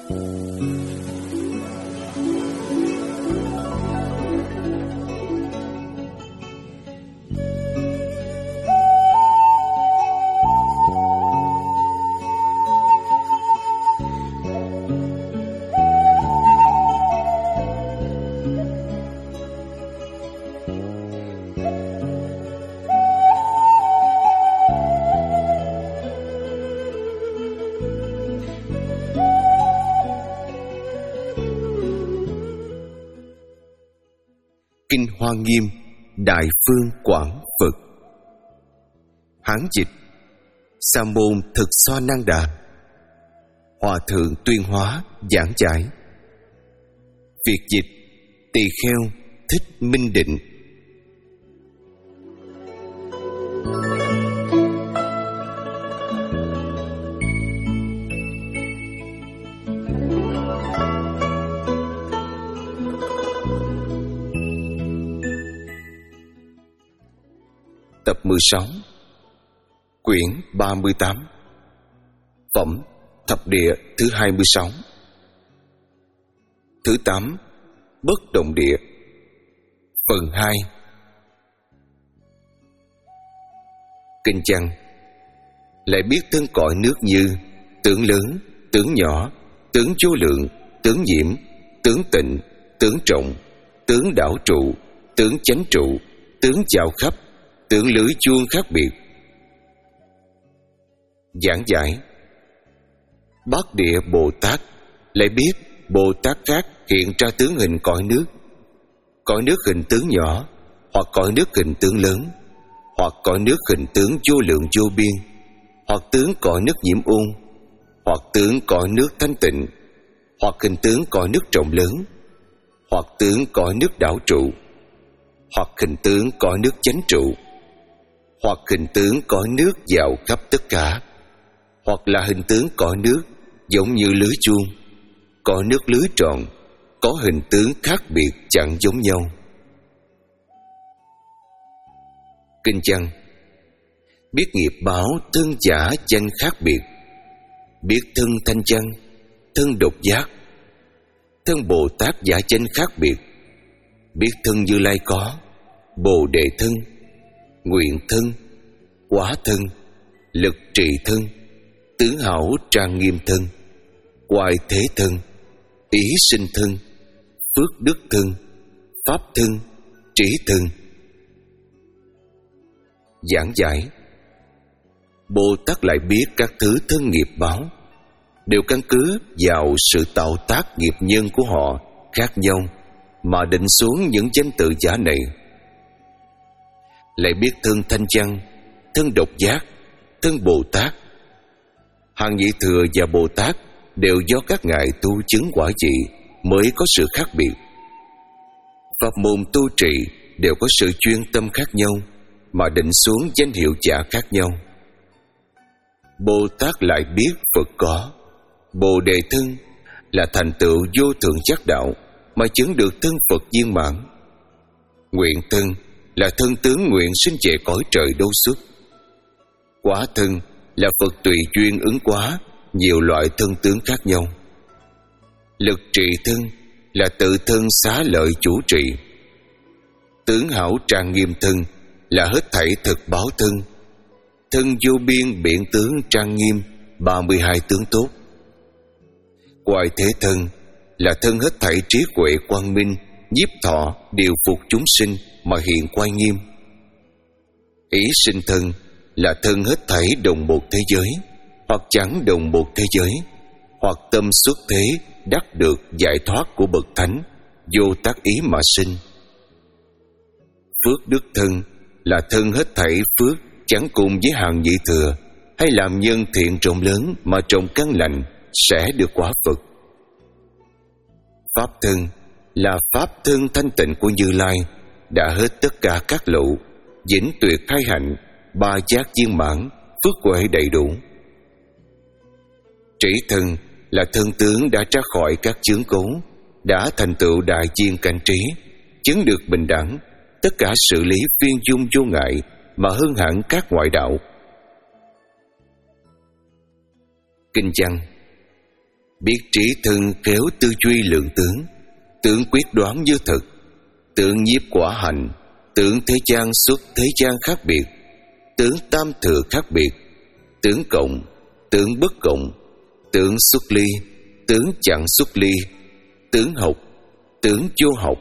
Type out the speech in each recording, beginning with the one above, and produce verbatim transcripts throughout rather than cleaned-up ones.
Kinh Hoa Nghiêm Đại Phương Quảng Phật. Hán dịch Sa môn Thực Xoa Năng Đà. Hòa thượng Tuyên Hóa giảng giải. Việt dịch Tỳ Kheo Thích Minh Định. Tập mười sáu, quyển ba mươi tám, phẩm thập địa thứ hai mươi sáu. Thứ tám, bất động địa. Phần hai. Kinh văn. Lại biết thân cõi nước như tướng lớn, tướng nhỏ, tướng vô lượng, tướng nhiễm, tướng tịnh, tướng trọng, tướng đảo trụ, tướng chánh trụ, tướng chào khắp, tướng lưới chuông khác biệt. Giảng giải. Bát địa Bồ Tát lại biết Bồ Tát khác hiện ra tướng hình cõi nước, cõi nước hình tướng nhỏ, hoặc cõi nước hình tướng lớn, hoặc cõi nước hình tướng vô lượng vô biên, hoặc tướng cõi nước nhiễm ôn, hoặc tướng cõi nước thanh tịnh, hoặc hình tướng cõi nước rộng lớn, hoặc tướng cõi nước đảo trụ, hoặc hình tướng cõi nước chánh trụ, hoặc hình tướng cõi nước dạo khắp tất cả, hoặc là hình tướng cõi nước giống như lưới chuông, cõi nước lưới tròn, có hình tướng khác biệt chẳng giống nhau. Kinh văn. Biết nghiệp báo thân giả danh khác biệt, biết thân thanh văn, thân độc giác, thân Bồ Tát giả danh khác biệt, biết thân Như Lai có Bồ Đề thân, nguyện thân, quả thân, lực trì thân, tướng hảo trang nghiêm thân, hoài thế thân, ý sinh thân, phước đức thân, pháp thân, trí thân. Giảng giải. Bồ Tát lại biết các thứ thân nghiệp báo đều căn cứ vào sự tạo tác nghiệp nhân của họ khác nhau mà định xuống những danh tự giả này. Lại biết thân thanh văn, thân độc giác, thân Bồ Tát, hàng Nhị Thừa và Bồ Tát đều do các ngài tu chứng quả vị mới có sự khác biệt. Pháp môn tu trì đều có sự chuyên tâm khác nhau mà định xuống danh hiệu giả khác nhau. Bồ Tát lại biết Phật có Bồ Đề thân là thành tựu vô thượng giác đạo mà chứng được thân Phật viên mãn. Nguyện thân là thân tướng nguyện sinh về cõi trời đâu xuất. Quả thân là Phật tùy duyên ứng hóa nhiều loại thân tướng khác nhau. Lực trì thân là tự thân xá lợi chủ trì. Tướng hảo trang nghiêm thân là hết thảy thực báo thân. Thân vô biên biện tướng trang nghiêm ba mươi hai tướng tốt. Hoài thế thân là thân hết thảy trí huệ quang minh nhiếp thọ điều phục chúng sinh mà hiện quay nghiêm. Ý sinh thân là thân hết thảy đồng một thế giới, hoặc chẳng đồng một thế giới, hoặc tâm xuất thế đắc được giải thoát của bậc thánh, vô tác ý mà sinh. Phước đức thân là thân hết thảy phước chẳng cùng với hàng Nhị Thừa, hay làm nhân thiện rộng lớn mà trồng căn lành sẽ được quả Phật. Pháp thân là pháp thân thanh tịnh của Như Lai, đã hết tất cả các lậu, vĩnh tuyệt khai hạnh, ba giác viên mãn, phước huệ đầy đủ. Trí thân là thân tướng đã ra khỏi các chướng cố, đã thành tựu đại viên cảnh trí, chứng được bình đẳng, tất cả sự lý viên dung vô ngại mà hơn hẳn các ngoại đạo. Kinh văn. biết trí thân khéo tư duy lượng tướng, tướng quyết đoán như thực, tướng nhiếp quả hành, tướng thế gian xuất thế gian khác biệt, tướng tam thừa khác biệt, tướng cộng, tướng bất cộng, tướng xuất ly, tướng chẳng xuất ly, tướng học, tướng vô học.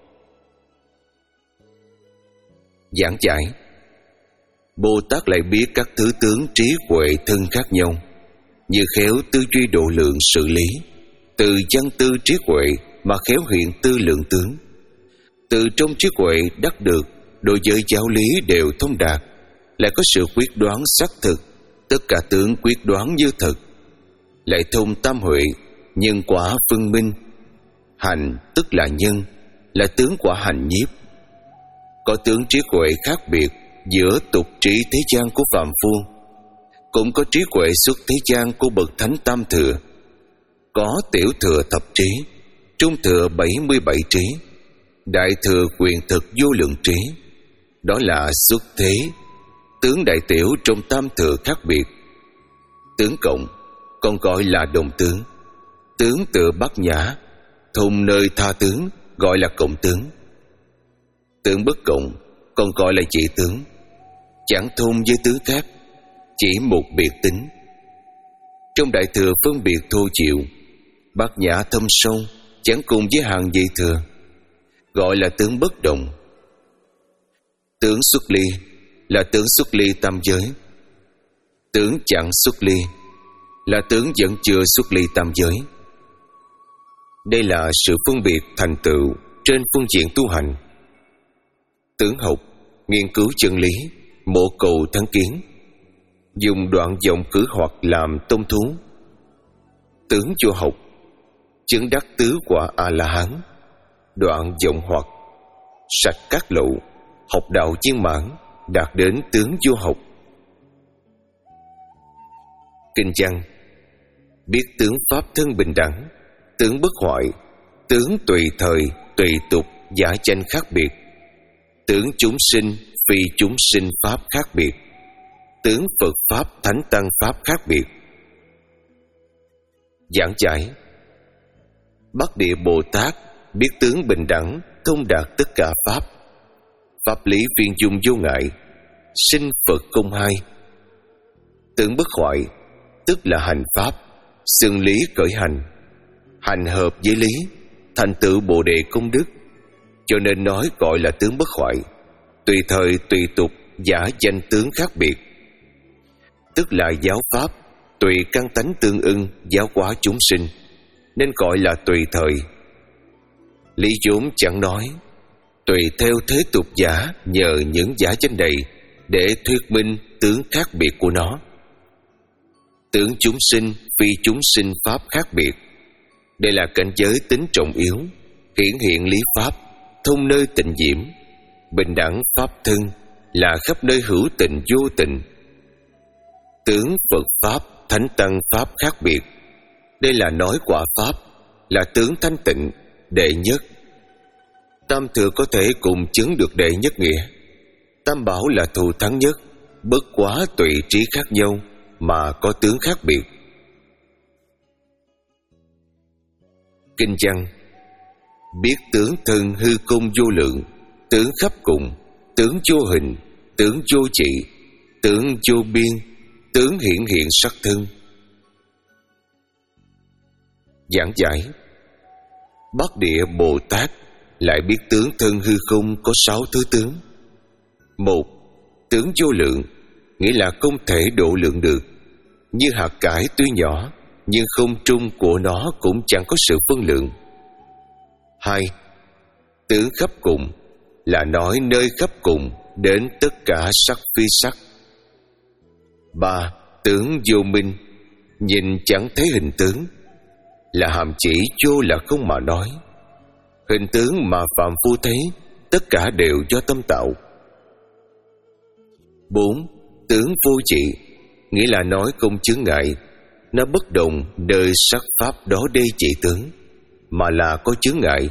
Giảng giải: Bồ Tát lại biết các thứ tướng trí huệ thân khác nhau, như khéo tư duy độ lượng sự lý, từ văn tư trí huệ mà khéo hiện tư lượng tướng. Từ trong trí huệ đắc được đối với giáo lý đều thông đạt, lại có sự quyết đoán xác thực, tất cả tướng quyết đoán như thực. Lại thông tam huệ, nhân quả phân minh. Hành tức là nhân, là tướng quả hành nhiếp. Có tướng trí huệ khác biệt giữa tục trí thế gian của phàm phu, cũng có trí huệ xuất thế gian của bậc thánh tam thừa. Có tiểu thừa thập trí, trung thừa bảy mươi bảy trí, đại thừa quyền thực vô lượng trí. Đó là xuất thế. Tướng đại tiểu trong tam thừa khác biệt. Tướng cộng còn gọi là đồng tướng. Tướng tựa bát nhã, thùng nơi tha tướng, gọi là cộng tướng. Tướng bất cộng còn gọi là dị tướng, chẳng thôn với tướng khác, chỉ một biệt tính. Trong đại thừa phân biệt thô chịu, bát nhã thâm sâu, chẳng cùng với hàng dị thừa, gọi là tướng bất đồng. Tướng xuất ly là tướng xuất ly tam giới. Tướng chẳng xuất ly là tướng vẫn chưa xuất ly tam giới. Đây là sự phân biệt thành tựu trên phương diện tu hành. Tướng học nghiên cứu chân lý, mộ cầu thắng kiến, dùng đoạn vọng cử hoặc làm tôn thú. Tướng vô học chứng đắc tứ quả A-la-hán, đoạn vọng hoặc sạch các lộ, học đạo viên mãn, đạt đến tướng vô học. Kinh văn: Biết tướng pháp thân bình đẳng, tướng bất hoại, tướng tùy thời tùy tục giả tranh khác biệt, tướng chúng sinh phi chúng sinh pháp khác biệt, tướng Phật pháp thánh tăng pháp khác biệt. Giảng giải: Bắc Địa Bồ Tát biết tướng bình đẳng, thông đạt tất cả pháp, pháp lý viên dung vô ngại, sinh Phật không hai. Tướng bất hoại tức là hành pháp, xưng lý cởi hành, hành hợp với lý, thành tựu Bồ đề công đức, cho nên nói gọi là tướng bất hoại. Tùy thời tùy tục giả danh tướng khác biệt, tức là giáo pháp tùy căn tánh tương ưng giáo hóa chúng sinh, nên gọi là tùy thời. Lý vốn chẳng nói, tùy theo thế tục giả nhờ những giả danh này để thuyết minh tướng khác biệt của nó. Tướng chúng sinh phi chúng sinh pháp khác biệt, đây là cảnh giới tính trọng yếu, hiển hiện lý pháp, thông nơi tịnh diễm. Bình đẳng pháp thân là khắp nơi hữu tình vô tình. Tướng Phật pháp thánh tăng pháp khác biệt, đây là nói quả pháp, là tướng thanh tịnh đệ nhất. Tam thừa có thể cùng chứng được đệ nhất nghĩa. Tam bảo là thù thắng nhất, bất quá tùy trí khác nhau mà có tướng khác biệt. Kinh văn: Biết tướng thân hư không vô lượng, tướng khắp cùng, tướng vô hình, tướng vô trị, tướng vô biên, tướng hiện hiện sắc thân. Giảng giải: Bắc Địa Bồ Tát lại biết tướng thân hư không có sáu thứ tướng. Một, tướng vô lượng, nghĩa là không thể độ lượng được, như hạt cải tuy nhỏ, nhưng không trung của nó cũng chẳng có sự phân lượng. Hai, tướng khắp cùng, là nói nơi khắp cùng đến tất cả sắc phi sắc. Ba, tướng vô minh, nhìn chẳng thấy hình tướng, là hàm chỉ vô là không mà nói. Hình tướng mà phàm phu thấy, tất cả đều do tâm tạo. Bốn, tướng vô trị, nghĩa là nói không chướng ngại, nó bất đồng đời sắc pháp đó đây trị tướng, mà là có chướng ngại.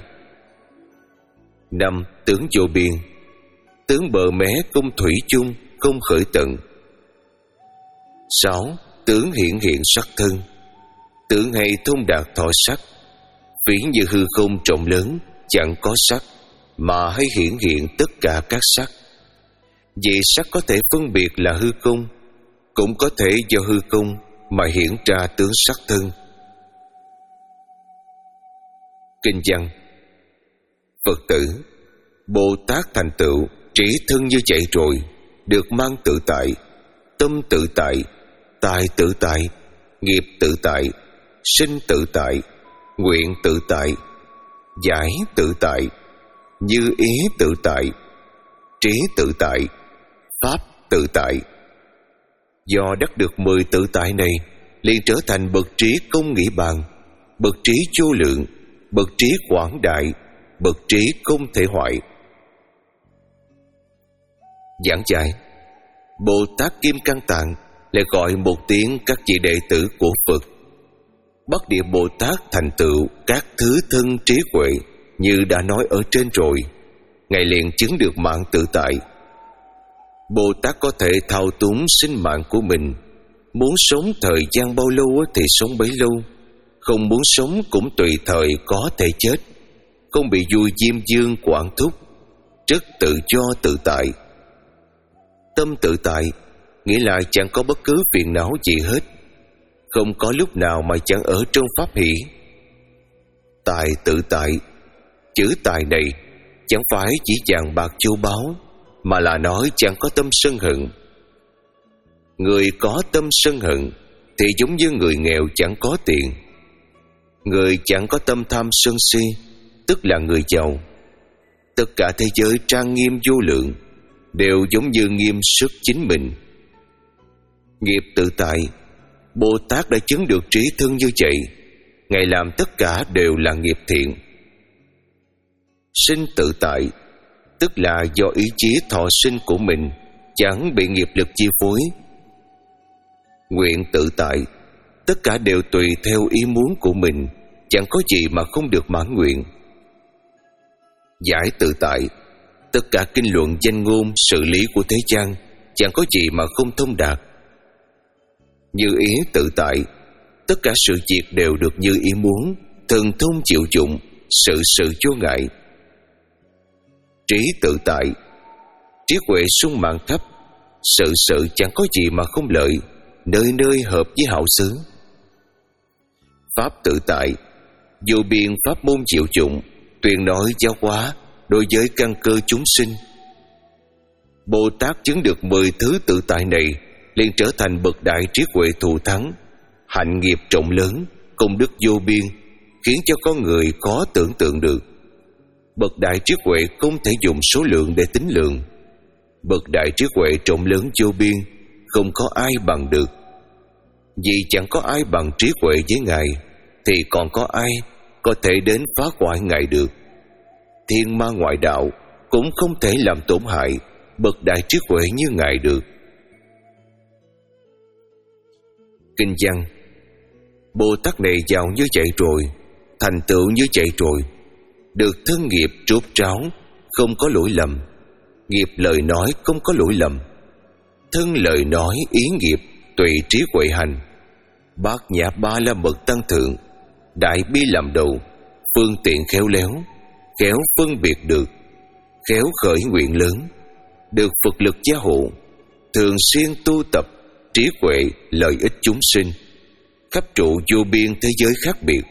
Năm, tướng vô biên, tướng bờ mé không thủy chung, không khởi tận. Sáu, tướng hiện hiện sắc thân, tưởng hay thông đạt thọ sắc. Ví như hư không rộng lớn chẳng có sắc, mà hay hiển hiện tất cả các sắc. Vì sắc có thể phân biệt là hư không, cũng có thể do hư không mà hiện ra tướng sắc thân. Kinh văn: Phật tử, Bồ Tát thành tựu trí thân như vậy rồi, được mang tự tại, tâm tự tại, tài tự tại, nghiệp tự tại, sinh tự tại, nguyện tự tại, giải tự tại, như ý tự tại, trí tự tại, pháp tự tại. Do đắc được mười tự tại này, liền trở thành bậc trí không nghĩ bàn, bậc trí vô lượng, bậc trí quảng đại, bậc trí không thể hoại. Giảng giải: Bồ Tát Kim Cang Tạng lại gọi một tiếng các vị đệ tử của Phật. Bắc Địa Bồ Tát thành tựu các thứ thân trí huệ như đã nói ở trên rồi, Ngài liền chứng được mạng tự tại. Bồ Tát có thể thao túng sinh mạng của mình, muốn sống thời gian bao lâu thì sống bấy lâu, không muốn sống cũng tùy thời có thể chết, không bị vui diêm dương quản thúc, rất tự do tự tại. Tâm tự tại nghĩa là chẳng có bất cứ phiền não gì hết, không có lúc nào mà chẳng ở trong pháp hỷ. Tài tự tại, chữ tài này chẳng phải chỉ vàng bạc châu báu, mà là nói chẳng có tâm sân hận. Người có tâm sân hận thì giống như người nghèo chẳng có tiền. Người chẳng có tâm tham sân si tức là người giàu. Tất cả thế giới trang nghiêm vô lượng đều giống như nghiêm sức chính mình. Nghiệp tự tại, Bồ Tát đã chứng được trí thân như vậy. Ngài làm tất cả đều là nghiệp thiện. Sinh tự tại, tức là do ý chí thọ sinh của mình chẳng bị nghiệp lực chi phối. Nguyện tự tại, tất cả đều tùy theo ý muốn của mình, chẳng có gì mà không được mãn nguyện. Giải tự tại, tất cả kinh luận danh ngôn sự lý của thế gian chẳng có gì mà không thông đạt. Như ý tự tại, tất cả sự việc đều được như ý muốn, thần thông chịu dụng, sự sự vô ngại. Trí tự tại, trí huệ sung mãn thấp, sự sự chẳng có gì mà không lợi, nơi nơi hợp với hảo xứ. Pháp tự tại, vô biên pháp môn chịu dụng, tuyên nói giáo hóa đối với căn cơ chúng sinh. Bồ Tát chứng được mười thứ tự tại này, liền trở thành bậc đại trí huệ thù thắng, hạnh nghiệp rộng lớn, công đức vô biên, khiến cho con người khó tưởng tượng được. Bậc đại trí huệ không thể dùng số lượng để tính lượng. Bậc đại trí huệ rộng lớn vô biên, không có ai bằng được. Vì chẳng có ai bằng trí huệ với Ngài, thì còn có ai có thể đến phá hoại Ngài được. Thiên ma ngoại đạo cũng không thể làm tổn hại bậc đại trí huệ như Ngài được. Kinh văn: Bồ Tát này giàu như vậy rồi, thành tựu như vậy rồi, được thân nghiệp rốt ráo, không có lỗi lầm. Nghiệp lời nói không có lỗi lầm. Thân lời nói ý nghiệp tùy trí huệ hành. Bát nhã ba la mật tăng thượng, đại bi làm đầu, phương tiện khéo léo, khéo phân biệt được, khéo khởi nguyện lớn, được Phật lực gia hộ, thường xuyên tu tập trí huệ lợi ích chúng sinh, khắp trụ vô biên thế giới khác biệt.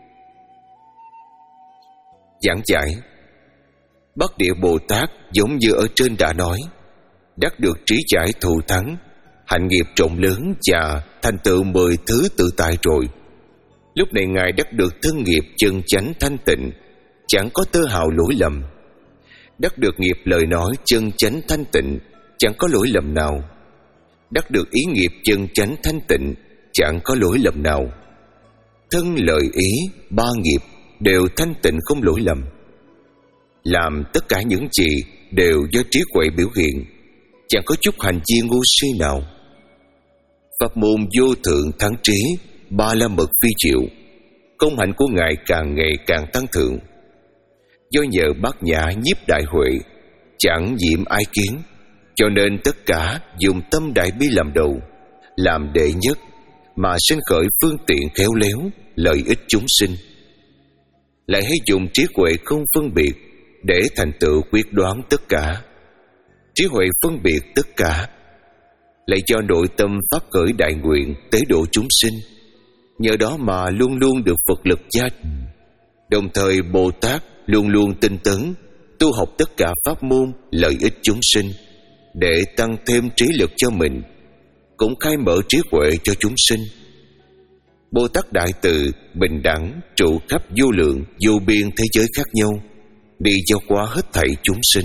Giảng giải: Bắc Địa Bồ Tát giống như ở trên đã nói, đắc được trí giải thù thắng, hạnh nghiệp rộng lớn và thành tựu mười thứ tự tại rồi. Lúc này Ngài đắc được thân nghiệp chân chánh thanh tịnh, chẳng có tơ hào lỗi lầm. Đắc được nghiệp lời nói chân chánh thanh tịnh, chẳng có lỗi lầm nào. Đắc được ý nghiệp chân chánh thanh tịnh, chẳng có lỗi lầm nào. Thân lời ý ba nghiệp đều thanh tịnh không lỗi lầm. Làm tất cả những gì đều do trí huệ biểu hiện, chẳng có chút hành vi ngu si nào. Pháp môn vô thượng thắng trí, ba la mật phi diệu, công hạnh của Ngài càng ngày càng tăng thượng. Do nhờ bát nhã nhiếp đại huệ, chẳng nhiễm ái kiến, cho nên tất cả dùng tâm đại bi làm đầu, làm đệ nhất, mà sinh khởi phương tiện khéo léo, lợi ích chúng sinh. Lại hay dùng trí huệ không phân biệt để thành tựu quyết đoán tất cả. Trí huệ phân biệt tất cả, lại cho nội tâm phát khởi đại nguyện tế độ chúng sinh. Nhờ đó mà luôn luôn được Phật lực gia. Đồng thời Bồ Tát luôn luôn tinh tấn tu học tất cả pháp môn lợi ích chúng sinh, để tăng thêm trí lực cho mình, cũng khai mở trí huệ cho chúng sinh. Bồ Tát Đại Từ bình đẳng trụ khắp vô lượng vô biên thế giới khác nhau, đi cho qua hết thảy chúng sinh.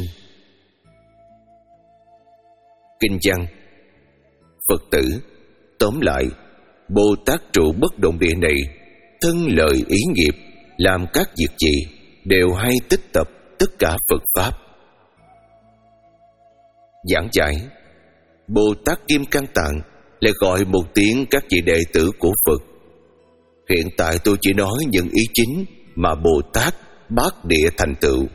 Kinh văn: Phật tử, tóm lại, Bồ Tát trụ bất động địa này, thân lời ý nghiệp, làm các việc gì đều hay tích tập tất cả Phật pháp. Giảng giải: Bồ Tát Kim Cang Tạng lại gọi một tiếng các vị đệ tử của Phật. Hiện tại tôi chỉ nói những ý chính mà Bồ Tát Bát Địa thành tựu.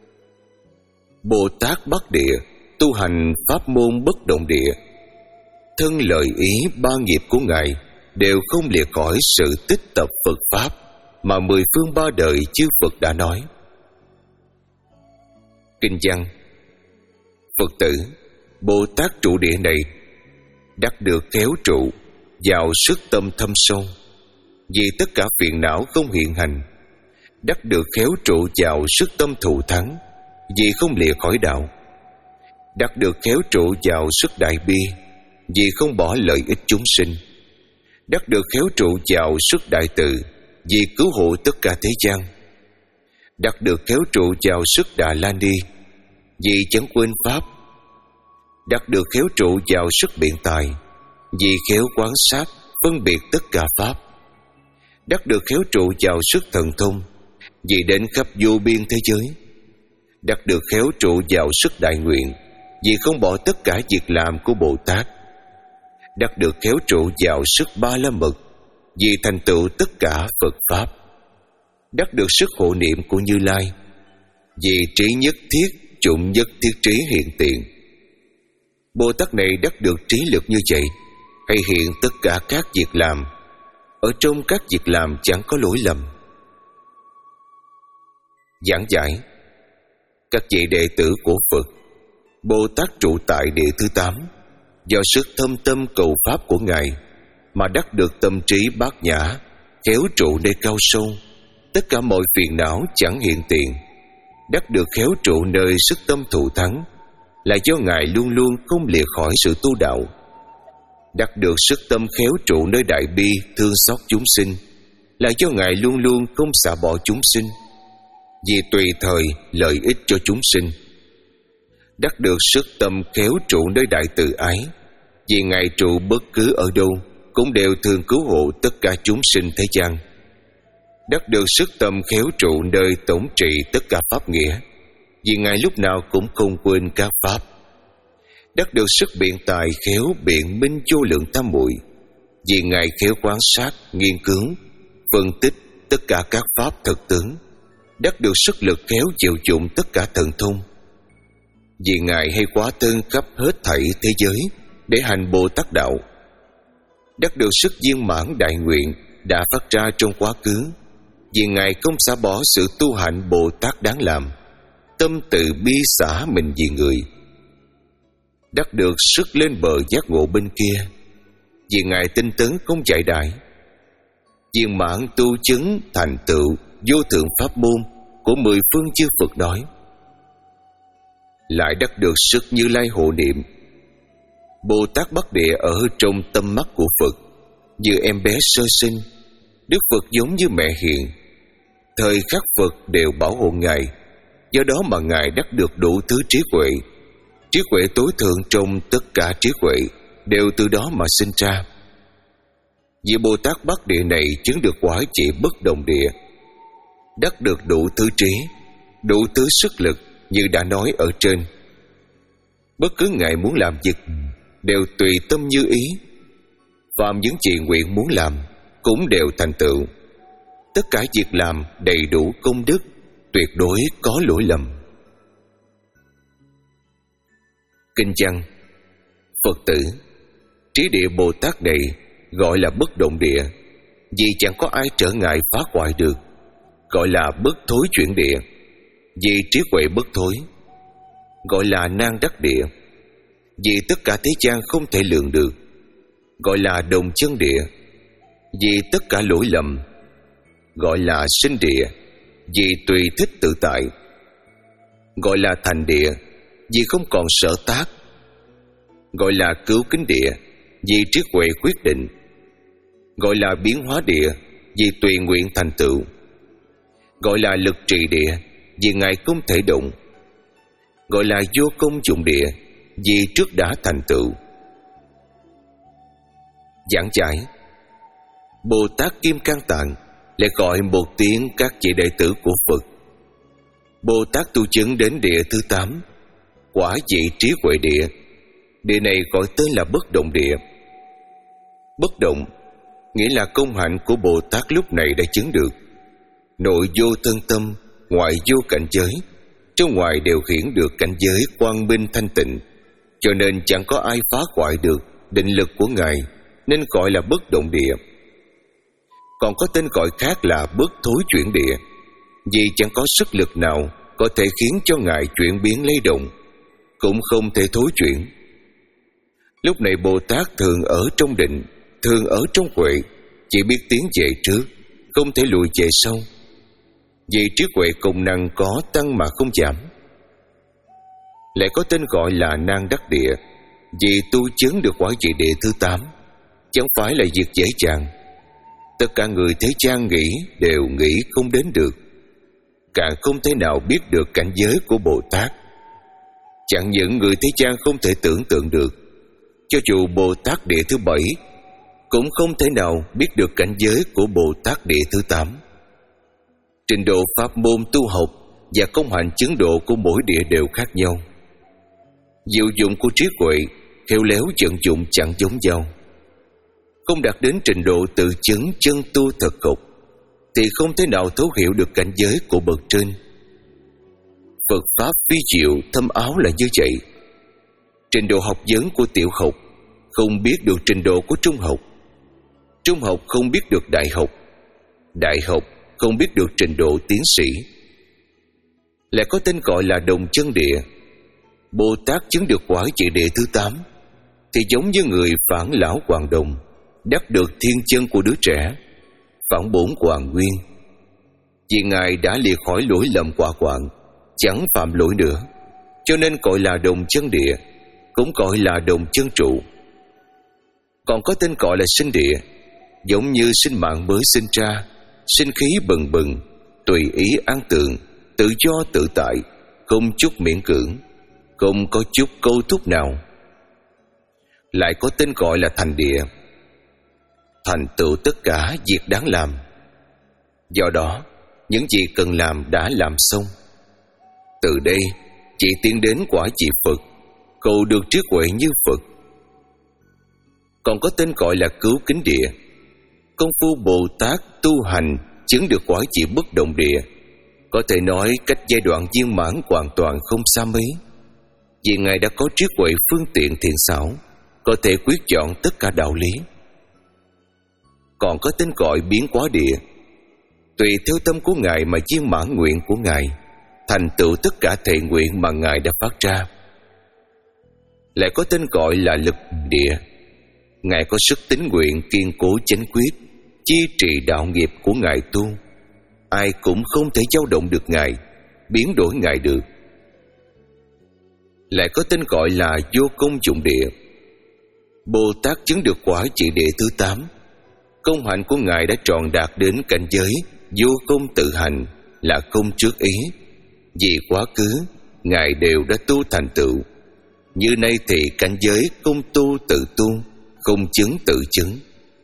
Bồ Tát Bát Địa tu hành pháp môn bất động địa, thân lời ý ba nghiệp của Ngài đều không lìa khỏi sự tích tập Phật pháp mà mười phương ba đời chư Phật đã nói. Kinh văn: Phật tử, Bồ Tát trụ địa này đắc được khéo trụ vào sức tâm thâm sâu, vì tất cả phiền não không hiện hành. Đắc được khéo trụ vào sức tâm thù thắng, vì không lìa khỏi đạo. Đắc được khéo trụ vào sức đại bi, vì không bỏ lợi ích chúng sinh. Đắc được khéo trụ vào sức đại từ, vì cứu hộ tất cả thế gian. Đắc được khéo trụ vào sức Đà La Ni, vì chẳng quên pháp. Đắc được khéo trụ vào sức biện tài, vì khéo quán sát phân biệt tất cả pháp. Đắc được khéo trụ vào sức thần thông, vì đến khắp vô biên thế giới. Đắc được khéo trụ vào sức đại nguyện, vì không bỏ tất cả việc làm của Bồ Tát. Đắc được khéo trụ vào sức ba la mật, vì thành tựu tất cả Phật pháp. Đắc được sức hộ niệm của Như Lai, vì trí nhất thiết chủng nhất thiết trí hiện tiền. Bồ Tát này đắc được trí lực như vậy, hay hiện tất cả các việc làm. Ở trong các việc làm chẳng có lỗi lầm. Giảng giải: Các vị đệ tử của Phật, Bồ Tát trụ tại địa thứ tám, do sức thâm tâm cầu pháp của Ngài mà đắc được tâm trí bát nhã, khéo trụ nơi cao sâu, tất cả mọi phiền não chẳng hiện tiền. Đắc được khéo trụ nơi sức tâm thù thắng, là do Ngài luôn luôn không lìa khỏi sự tu đạo. Đắc được sức tâm khéo trụ nơi đại bi thương xót chúng sinh, là do Ngài luôn luôn không xả bỏ chúng sinh, vì tùy thời lợi ích cho chúng sinh. Đắc được sức tâm khéo trụ nơi đại từ ái, vì Ngài trụ bất cứ ở đâu cũng đều thường cứu hộ tất cả chúng sinh thế gian. Đắc được sức tâm khéo trụ nơi tổng trị tất cả pháp nghĩa, vì Ngài lúc nào cũng không quên các pháp. Đắc được sức biện tài khéo biện minh vô lượng tam muội, vì Ngài khéo quan sát, nghiên cứu, phân tích tất cả các pháp thực tướng. Đắc được sức lực khéo chịu dụng tất cả thần thông, vì Ngài hay quá thân khắp hết thảy thế giới để hành Bồ Tát đạo. Đắc được sức viên mãn đại nguyện đã phát ra trong quá khứ, vì Ngài không xả bỏ sự tu hạnh Bồ Tát đáng làm, tâm tự bi xả mình vì người. Đắc được sức lên bờ giác ngộ bên kia, vì Ngài tinh tấn không chạy đại. Viên mãn tu chứng thành tựu vô thượng pháp môn của mười phương chư Phật nói. Lại đắc được sức Như Lai hộ niệm. Bồ Tát Bắc Địa ở trong tâm mắt của Phật, như em bé sơ sinh. Đức Phật giống như mẹ hiền, thời khắc Phật đều bảo hộ Ngài. Do đó mà Ngài đắc được đủ thứ trí huệ. Trí huệ tối thượng trong tất cả trí huệ đều từ đó mà sinh ra. Vì Bồ Tát Bắc Địa này chứng được quả trị bất động địa, đắc được đủ thứ trí, đủ thứ sức lực như đã nói ở trên. Bất cứ Ngài muốn làm việc đều tùy tâm như ý, phàm những gì nguyện muốn làm cũng đều thành tựu. Tất cả việc làm đầy đủ công đức, tuyệt đối có lỗi lầm. Kinh văn: Phật tử, trí địa Bồ Tát này gọi là bất động địa, vì chẳng có ai trở ngại phá hoại được, gọi là bất thối chuyển địa, vì trí huệ bất thối, gọi là nan đắc địa, vì tất cả thế gian không thể lượng được, gọi là đồng chân địa, vì tất cả lỗi lầm, gọi là sinh địa, vì tùy thích tự tại, gọi là thành địa, vì không còn sở tác, gọi là cứu kính địa, vì trí huệ quyết định, gọi là biến hóa địa, vì tùy nguyện thành tựu, gọi là lực trì địa, vì ngài không thể động, gọi là vô công dụng địa, vì trước đã thành tựu. Giảng giải: Bồ Tát Kim Cang Tạng lại gọi một tiếng các vị đệ tử của Phật. Bồ Tát tu chứng đến địa thứ tám, quả vị trí huệ địa. Địa này gọi tên là bất động địa. Bất động nghĩa là công hạnh của Bồ Tát lúc này đã chứng được. Nội vô thân tâm, ngoại vô cảnh giới, trong ngoài đều hiển được cảnh giới quang minh thanh tịnh, cho nên chẳng có ai phá hoại được định lực của ngài, nên gọi là bất động địa. Còn có tên gọi khác là bất thối chuyển địa, vì chẳng có sức lực nào có thể khiến cho ngài chuyển biến lay động, cũng không thể thối chuyển. Lúc này Bồ Tát thường ở trong định, thường ở trong huệ, chỉ biết tiến về trước, không thể lùi về sau. Vì trí huệ công năng có tăng mà không giảm. Lại có tên gọi là nan đắc địa, vì tu chứng được quả vị địa thứ tám, chẳng phải là việc dễ dàng. Tất cả người thế gian nghĩ đều nghĩ không đến được, càng không thể nào biết được cảnh giới của Bồ Tát. Chẳng những người thế gian không thể tưởng tượng được, cho dù Bồ Tát địa thứ bảy cũng không thể nào biết được cảnh giới của Bồ Tát địa thứ tám. Trình độ pháp môn tu học và công hạnh chứng độ của mỗi địa đều khác nhau. Diệu dụng của trí huệ, khéo léo vận dụng chẳng giống nhau. Không đạt đến trình độ tự chứng chân tu thật học, thì không thể nào thấu hiểu được cảnh giới của bậc trên. Phật pháp vi diệu thâm áo là như vậy. Trình độ học vấn của tiểu học không biết được trình độ của trung học, trung học không biết được đại học, đại học không biết được trình độ tiến sĩ. Lại có tên gọi là đồng chân địa. Bồ Tát chứng được quả vị địa thứ tám, thì giống như người phản lão hoàng đồng đắc được thiên chân của đứa trẻ, phản bổn hoàng nguyên. Vì ngài đã lìa khỏi lỗi lầm quả quạng, chẳng phạm lỗi nữa, cho nên gọi là đồng chân địa, cũng gọi là đồng chân trụ. Còn có tên gọi là sinh địa, giống như sinh mạng mới sinh ra, sinh khí bừng bừng, tùy ý an tường, tự do tự tại, không chút miễn cưỡng, không có chút câu thúc nào. Lại có tên gọi là thành địa, thành tựu tất cả việc đáng làm. Do đó, những gì cần làm đã làm xong. Từ đây, chỉ tiến đến quả vị Phật, cầu được trí huệ như Phật. Còn có tên gọi là cứu kính địa. Công phu Bồ Tát tu hành chứng được quả vị bất động địa, có thể nói cách giai đoạn viên mãn hoàn toàn không xa mấy. Vì ngài đã có trí huệ phương tiện thiện xảo, có thể quyết chọn tất cả đạo lý. Còn có tên gọi biến hóa địa. Tùy theo tâm của ngài mà viên mãn nguyện của ngài, thành tựu tất cả thệ nguyện mà ngài đã phát ra. Lại có tên gọi là lực địa. Ngài có sức tín nguyện kiên cố chánh quyết, chi trì đạo nghiệp của ngài tu. Ai cũng không thể dao động được ngài, biến đổi ngài được. Lại có tên gọi là vô công dụng địa. Bồ Tát chứng được quả vị địa thứ tám, công hạnh của ngài đã tròn đạt đến cảnh giới vô công tự hành, là không trước ý. Vì quá khứ ngài đều đã tu thành tựu, như nay thì cảnh giới không tu tự tu, không chứng tự chứng.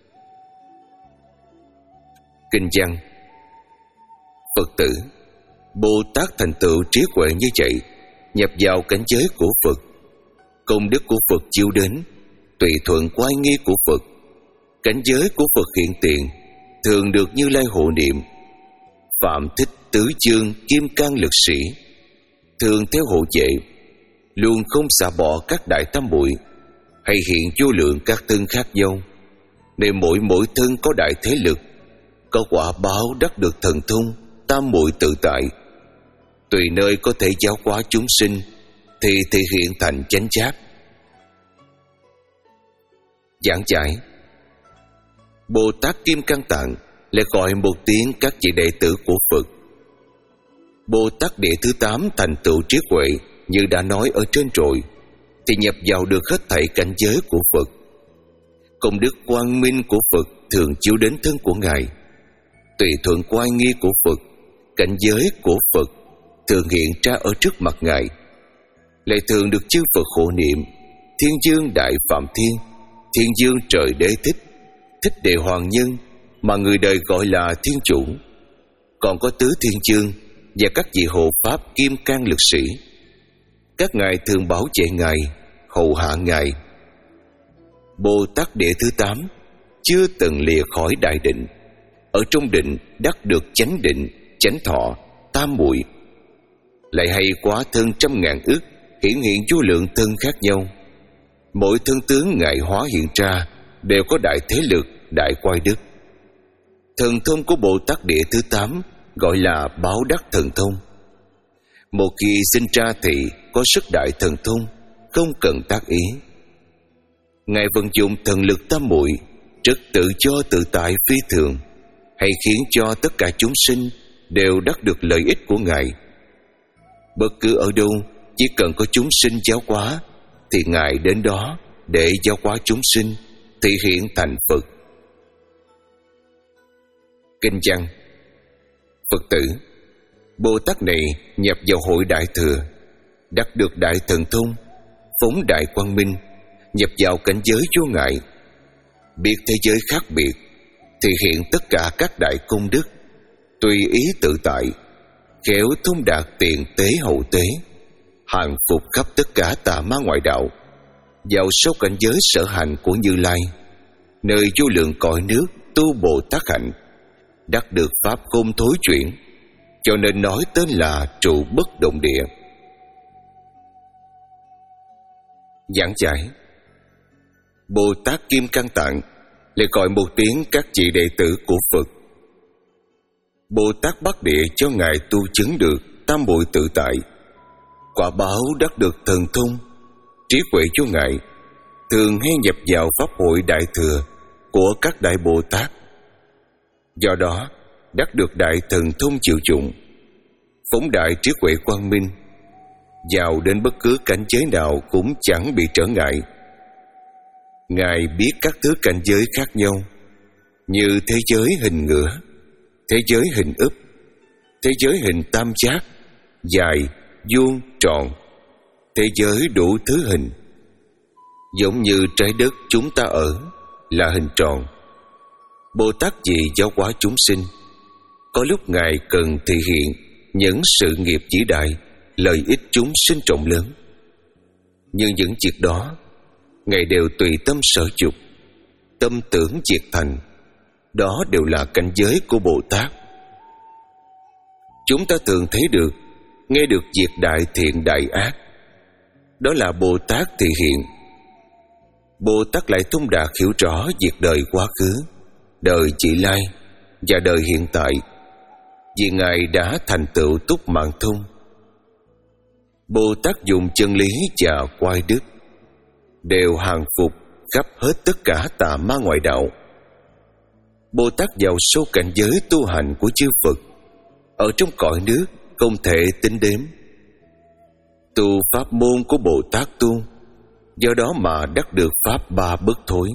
Kinh văn: Phật tử, Bồ Tát thành tựu trí huệ như vậy, nhập vào cảnh giới của Phật. Công đức của Phật chiếu đến, tùy thuận quay nghi của Phật. Cảnh giới của Phật hiện tiền, thường được Như Lai hộ niệm. Phạm thích tứ chương kim cang lực sĩ, thường theo hộ vệ, luôn không xả bỏ các đại tam muội, hay hiện vô lượng các thân khác nhau. nên mỗi mỗi thân có đại thế lực, có quả báo đắc được thần thông tam muội tự tại. Tùy nơi có thể giáo hóa chúng sinh thì thể hiện thành chánh giác. Giảng giải: Bồ Tát Kim Cang Tạng lại gọi một tiếng các vị đệ tử của Phật. Bồ Tát Địa thứ tám thành tựu trí huệ như đã nói ở trên rồi, thì nhập vào được hết thảy cảnh giới của Phật. Công đức quang minh của Phật thường chiếu đến thân của Ngài. Tùy thuận oai nghi của Phật, cảnh giới của Phật thường hiện ra ở trước mặt Ngài, lại thường được chư Phật hộ niệm. Thiên Dương Đại Phạm Thiên, Thiên Dương Trời Đế Thích, Thích Đệ Hoàng Nhân mà người đời gọi là Thiên Chủ. Còn có Tứ Thiên Dương và các vị hộ pháp kim cang lực sĩ. Các ngài thường bảo vệ Ngài, hầu hạ Ngài. Bồ Tát Địa thứ tám chưa từng lìa khỏi đại định, ở trong định đắc được chánh định, chánh thọ, tam muội. Lại hay quá thân trăm ngàn ức, hiển hiện vô lượng thân khác nhau. Mỗi thân tướng Ngài hóa hiện ra đều có đại thế lực, đại quay đức. Thần thông của Bồ Tát Địa thứ tám gọi là báo đắc thần thông. Một khi sinh ra thì có sức đại thần thông, không cần tác ý. Ngài vận dụng thần lực tam muội rất tự do tự tại phi thường, hay khiến cho tất cả chúng sinh đều đắc được lợi ích của Ngài. Bất cứ ở đâu, chỉ cần có chúng sinh giáo hóa thì Ngài đến đó để giáo hóa chúng sinh, thị hiện thành Phật. Kinh văn: Phật tử, Bồ Tát này nhập vào hội Đại Thừa, đắc được đại thần thông, phóng đại quang minh, nhập vào cảnh giới vô ngại, biết thế giới khác biệt, thì hiện tất cả các đại công đức, tùy ý tự tại, khéo thông đạt tiền tế hậu tế, hàng phục khắp tất cả tà ma ngoại đạo, vào sâu cảnh giới sở hành của Như Lai, nơi vô lượng cõi nước tu Bồ Tát hạnh, đắc được pháp không thối chuyển, cho nên nói tên là trụ bất động địa. Giảng giải: Bồ Tát Kim Cang Tạng lại gọi một tiếng các vị đệ tử của Phật. Bồ Tát Bắc Địa cho Ngài tu chứng được tam muội tự tại, quả báo đắc được thần thông, trí huệ cho Ngài, thường hay nhập vào pháp hội Đại Thừa của các đại Bồ Tát. Do đó đắc được đại thần thông chịu dụng, phóng đại trí huệ quang minh, vào đến bất cứ cảnh giới nào cũng chẳng bị trở ngại. Ngài biết các thứ cảnh giới khác nhau, như thế giới hình ngửa, thế giới hình úp, thế giới hình tam giác, dài, vuông, tròn, thế giới đủ thứ hình. Giống như trái đất chúng ta ở là hình tròn. Bồ Tát vì giáo hóa chúng sinh, có lúc Ngài cần thể hiện những sự nghiệp vĩ đại, lợi ích chúng sinh rộng lớn. Nhưng những việc đó Ngài đều tùy tâm sở dục, tâm tưởng diệt thành. Đó đều là cảnh giới của Bồ Tát. Chúng ta thường thấy được, nghe được việc đại thiện đại ác, đó là Bồ Tát thể hiện. Bồ Tát lại thông đạt hiểu rõ việc đời quá khứ, đời vị lai và đời hiện tại, vì Ngài đã thành tựu túc mạng thông. Bồ Tát dùng chân lý và quay đức, đều hàng phục khắp hết tất cả tà ma ngoại đạo. Bồ Tát vào sâu cảnh giới tu hành của chư Phật, ở trong cõi nước không thể tính đếm. Tu pháp môn của Bồ Tát tu, do đó mà đắc được pháp ba bất thối.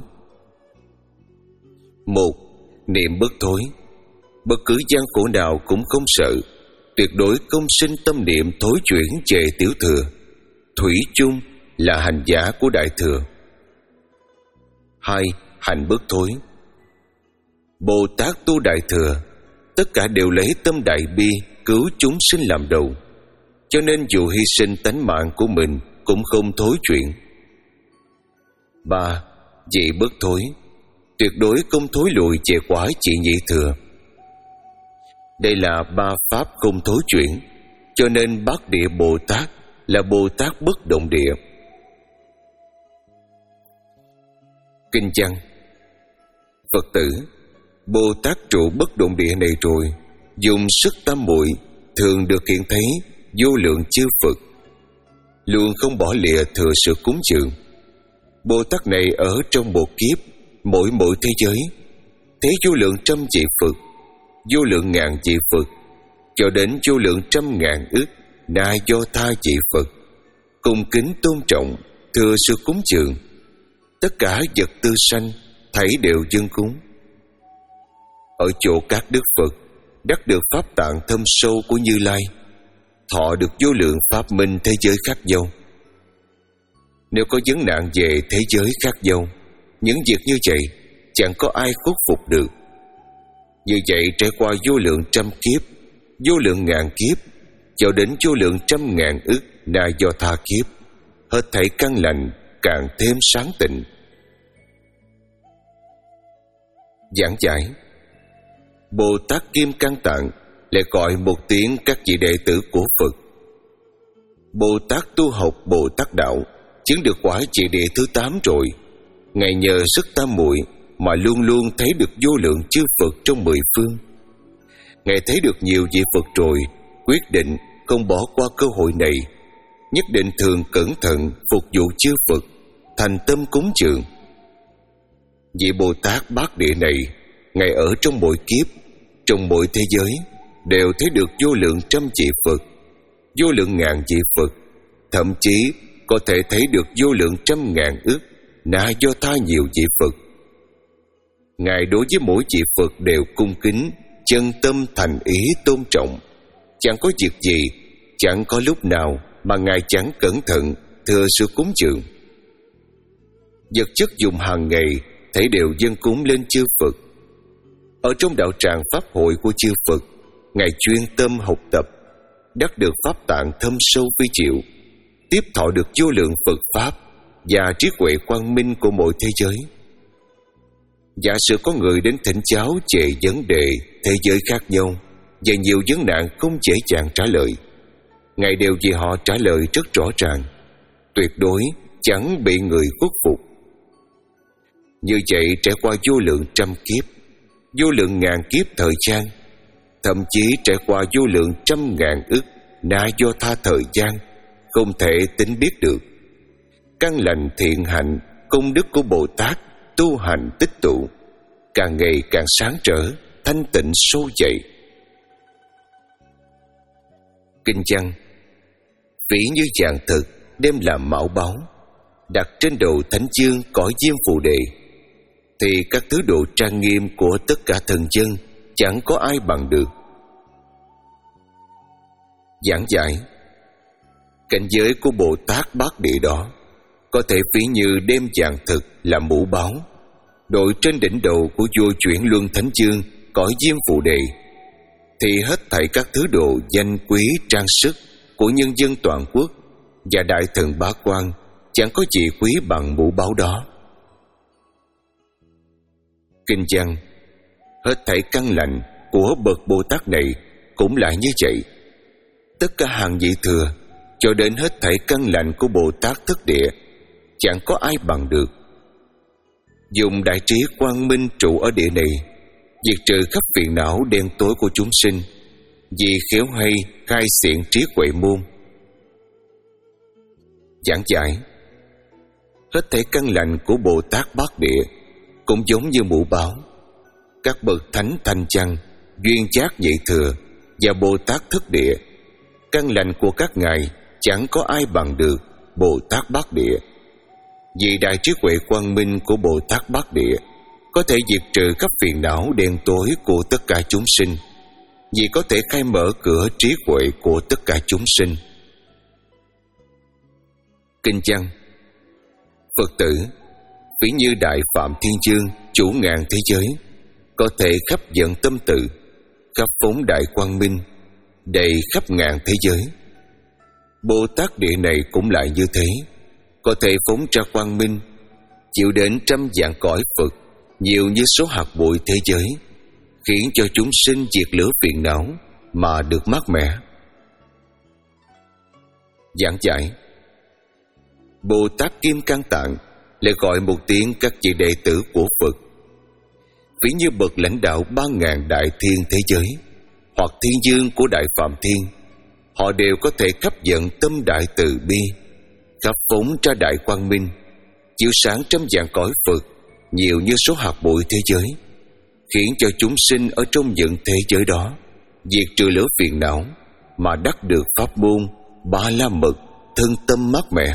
Một, niệm bất thối. Bất cứ gian khổ nào cũng không sợ, tuyệt đối không sinh tâm niệm thối chuyển về tiểu thừa, thủy chung là hành giả của Đại Thừa. Hai, hành bất thối. Bồ Tát tu Đại Thừa, tất cả đều lấy tâm đại bi cứu chúng sinh làm đầu, cho nên dù hy sinh tánh mạng của mình cũng không thối chuyển. Ba, vị bất thối, tuyệt đối không thối lùi về quả vị nhị thừa. Đây là ba pháp không thối chuyển, cho nên Bát Địa Bồ Tát là Bồ Tát bất động địa. Kinh văn: Phật tử, Bồ Tát trụ bất động địa này rồi, dùng sức tam muội thường được hiện thấy vô lượng chư Phật, luôn không bỏ lìa thừa sự cúng dường. Bồ Tát này ở trong một kiếp, mỗi mỗi thế giới thấy vô lượng trăm vị Phật, vô lượng ngàn vị Phật, cho đến vô lượng trăm ngàn ức na do tha vị Phật, cung kính tôn trọng thừa sự cúng dường. Tất cả vật tư sanh thảy đều dâng cúng. Ở chỗ các đức Phật đắc được pháp tạng thâm sâu của Như Lai, thọ được vô lượng pháp minh thế giới khác nhau. Nếu có vấn nạn về thế giới khác nhau, những việc như vậy chẳng có ai khuất phục được. Như vậy trải qua vô lượng trăm kiếp, vô lượng ngàn kiếp, cho đến vô lượng trăm ngàn ức na do tha kiếp, hết thảy căn lành càng thêm sáng tịnh. Giảng giải: Bồ Tát Kim Cang Tạng lại gọi một tiếng các vị đệ tử của Phật. Bồ Tát tu học Bồ Tát đạo, chứng được quả vị địa thứ tám rồi. Ngài nhờ sức tam muội mà luôn luôn thấy được vô lượng chư Phật trong mười phương. Ngài thấy được nhiều vị Phật rồi, quyết định không bỏ qua cơ hội này, nhất định thường cẩn thận phục vụ chư Phật, thành tâm cúng dường. Vị Bồ Tát Bát Địa này, Ngài ở trong mỗi kiếp, trong mỗi thế giới đều thấy được vô lượng trăm vị Phật, vô lượng ngàn vị Phật, thậm chí có thể thấy được vô lượng trăm ngàn ức na do tha nhiều vị Phật. Ngài đối với mỗi vị Phật đều cung kính, chân tâm thành ý tôn trọng. Chẳng có việc gì, chẳng có lúc nào mà Ngài chẳng cẩn thận thừa sự cúng dường. Vật chất dùng hàng ngày thấy đều dâng cúng lên chư Phật. Ở trong đạo tràng pháp hội của chư Phật, Ngài chuyên tâm học tập, đắc được pháp tạng thâm sâu vi diệu, tiếp thọ được vô lượng Phật pháp và trí huệ quang minh của mỗi thế giới. Giả sử có người đến thỉnh giáo về vấn đề thế giới khác nhau và nhiều vấn nạn không dễ dàng trả lời, Ngài đều vì họ trả lời rất rõ ràng, tuyệt đối chẳng bị người khuất phục. Như vậy trải qua vô lượng trăm kiếp, vô lượng ngàn kiếp thời gian, thậm chí trải qua vô lượng trăm ngàn ức na do tha thời gian, không thể tính biết được. Căn lành thiện hạnh, công đức của Bồ Tát tu hành tích tụ, càng ngày càng sáng trở, thanh tịnh sâu dậy. Kinh văn: Vĩ như vàng thực, đem làm mão báu, đặt trên đầu thánh chương cõi diêm phù đề, thì các thứ độ trang nghiêm của tất cả thần dân chẳng có ai bằng được. Giảng giải: Cảnh giới của Bồ Tát Bát Địa đó có thể ví như đem vàng thực làm mũ báu, đội trên đỉnh đầu của vua chuyển luân thánh chương cõi diêm phù đề, thì hết thảy các thứ đồ danh quý trang sức của nhân dân toàn quốc và đại thần bá quan chẳng có gì quý bằng mũ báu đó. Kinh văn: Hết thảy căn lành của bậc Bồ Tát này cũng lại như vậy. Tất cả hàng vị thừa cho đến hết thảy căn lành của Bồ Tát Thất Địa chẳng có ai bằng được. Dùng đại trí quang minh trụ ở địa này, diệt trừ khắp phiền não đen tối của chúng sinh, vì khéo hay khai xiển trí huệ môn. Giảng giải: Hết thảy căn lành của Bồ Tát Bát Địa cũng giống như mũ báo. Các bậc thánh thanh văn, duyên giác nhị thừa và Bồ Tát Thất Địa, căn lành của các ngài chẳng có ai bằng được Bồ Tát Bát Địa. Vì đại trí huệ quang minh của Bồ Tát Bát Địa có thể diệt trừ các phiền não đen tối của tất cả chúng sinh, vì có thể khai mở cửa trí huệ của tất cả chúng sinh. Kinh văn: Phật tử, ví như Đại Phạm Thiên Dương chủ ngàn thế giới, có thể khắp dẫn tâm tự, khắp phóng đại quang minh, đầy khắp ngàn thế giới. Bồ Tát Địa này cũng lại như thế, có thể phóng ra quang minh, chịu đến trăm vạn cõi Phật, nhiều như số hạt bụi thế giới, khiến cho chúng sinh diệt lửa phiền não mà được mát mẻ. Giảng giải: Bồ Tát Kim Cang Tạng lại gọi một tiếng các vị đệ tử của Phật. ví như bậc lãnh đạo ba ngàn đại thiên thế giới hoặc thiên dương của đại phạm thiên. Họ đều có thể khắp dẫn tâm đại từ bi, khắp phóng ra đại quang minh, chiếu sáng trăm vạn cõi Phật nhiều như số hạt bụi thế giới, khiến cho chúng sinh ở trong những thế giới đó diệt trừ lửa phiền não mà đắc được pháp môn Ba La Mật, thân tâm mát mẻ.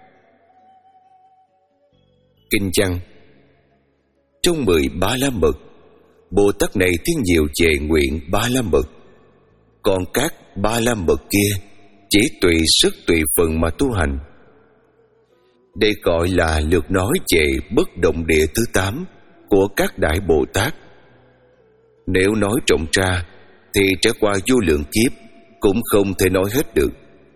Kinh văn: trong mười Ba La Mật, Bồ Tát này thiên nhiều về nguyện Ba La Mật, còn các Ba La Mật kia chỉ tùy sức tùy phần mà tu hành. Đây gọi là lượt nói về bất động địa thứ tám của các đại Bồ Tát. Nếu nói rộng ra thì trải qua vô lượng kiếp cũng không thể nói hết được.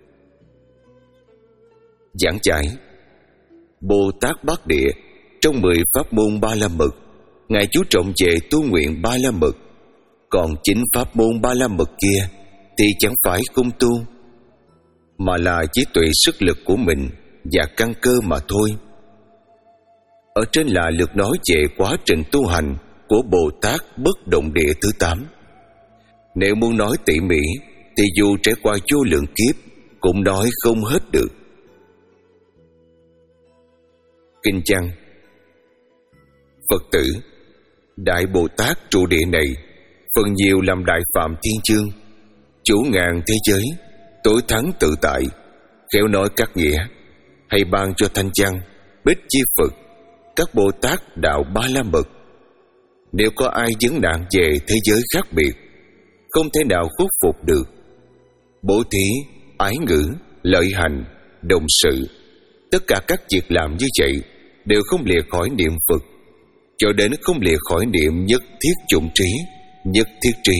Giảng giải: Bồ Tát Bát Địa trong mười pháp môn Ba La Mật, Ngài chú trọng về tu nguyện Ba La Mật, còn chính pháp môn Ba La Mật kia thì chẳng phải không tu, mà là chỉ tùy sức lực của mình và căn cơ mà thôi. Ở trên là lượt nói về quá trình tu hành của Bồ Tát bất động địa thứ tám. Nếu muốn nói tỉ mỉ thì dù trải qua vô lượng kiếp cũng nói không hết được. Kinh văn: Phật tử, Đại Bồ Tát trụ địa này phần nhiều làm đại phạm thiên chương, chủ ngàn thế giới, tối thắng tự tại, khéo nói các nghĩa, hay ban cho thanh văn, bích chi Phật, các Bồ Tát đạo Ba La Mật. Nếu có ai vấn nạn về thế giới khác biệt, không thể nào khuất phục được. Bố thí, ái ngữ, lợi hành, đồng sự, tất cả các việc làm như vậy đều không lìa khỏi niệm Phật, cho đến không lìa khỏi niệm nhất thiết chủng trí, nhất thiết trí.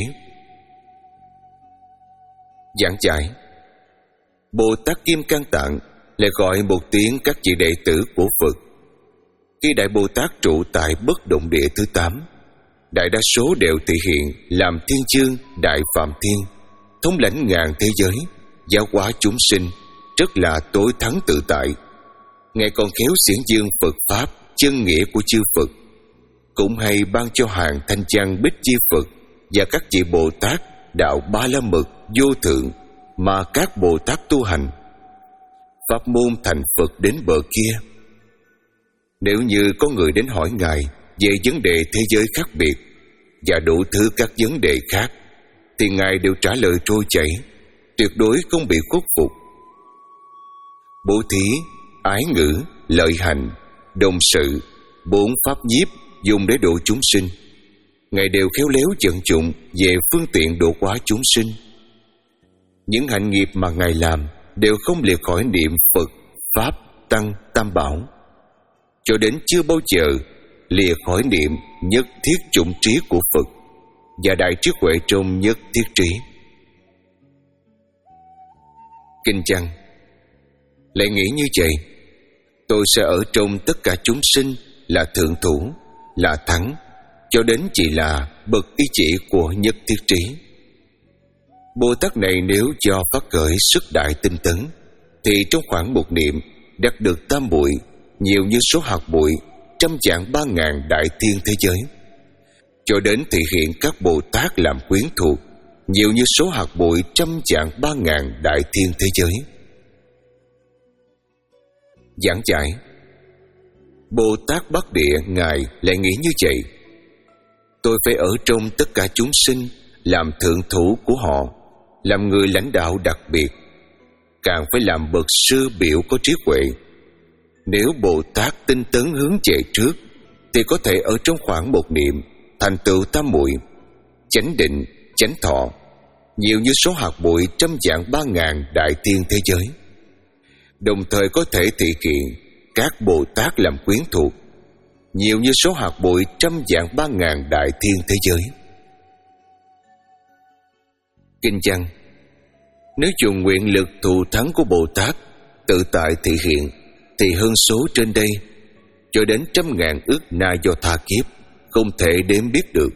Giảng giải: Bồ Tát Kim Cang Tạng lại gọi một tiếng các vị đệ tử của Phật. Khi Đại Bồ Tát trụ tại bất động địa thứ tám, đại đa số đều thể hiện làm thiên chương đại phạm thiên, thống lãnh ngàn thế giới, giáo hóa chúng sinh, rất là tối thắng tự tại. Ngài còn khéo xiển dương Phật pháp chân nghĩa của chư Phật, cũng hay ban cho hàng thanh văn bích chi Phật và các vị Bồ Tát đạo Ba La Mật vô thượng mà các Bồ Tát tu hành. Pháp môn thành Phật đến bờ kia. Nếu như có người đến hỏi Ngài về vấn đề thế giới khác biệt và đủ thứ các vấn đề khác, thì Ngài đều trả lời trôi chảy, tuyệt đối không bị khuất phục. Bố thí, ái ngữ, lợi hành, đồng sự, bốn pháp nhiếp dùng để độ chúng sinh, Ngài đều khéo léo vận dụng về phương tiện độ hóa chúng sinh. Những hạnh nghiệp mà Ngài làm đều không lìa khỏi niệm Phật, Pháp, Tăng, Tam Bảo, cho đến chưa bao giờ lìa khỏi niệm nhất thiết chủng trí của Phật và đại trí huệ trong nhất thiết trí. Kinh văn: lại nghĩ như vậy, tôi sẽ ở trong tất cả chúng sinh là thượng thủ, là thắng, cho đến chỉ là bậc ý chỉ của nhất thiết trí. Bồ Tát này nếu do phát khởi sức đại tinh tấn, thì trong khoảng một niệm đạt được tam bụi, nhiều như số hạt bụi trăm vạn ba ngàn đại thiên thế giới, cho đến thể hiện các Bồ Tát làm quyến thuộc, nhiều như số hạt bụi trăm vạn ba ngàn đại thiên thế giới. Giảng giải: Bồ Tát Bát Địa Ngài lại nghĩ như vậy: tôi phải ở trong tất cả chúng sinh làm thượng thủ của họ, làm người lãnh đạo đặc biệt, càng phải làm bậc sư biểu có trí huệ. Nếu Bồ Tát tinh tấn hướng về trước, thì có thể ở trong khoảng một niệm thành tựu tam muội, chánh định, chánh thọ, nhiều như số hạt bụi trăm vạn ba ngàn đại thiên thế giới, đồng thời có thể thị hiện các Bồ Tát làm quyến thuộc, nhiều như số hạt bụi trăm vạn ba ngàn đại thiên thế giới. Kinh văn: nếu dùng nguyện lực thù thắng của Bồ Tát tự tại thị hiện, thì hơn số trên đây, cho đến trăm ngàn ức na do tha kiếp, không thể đếm biết được.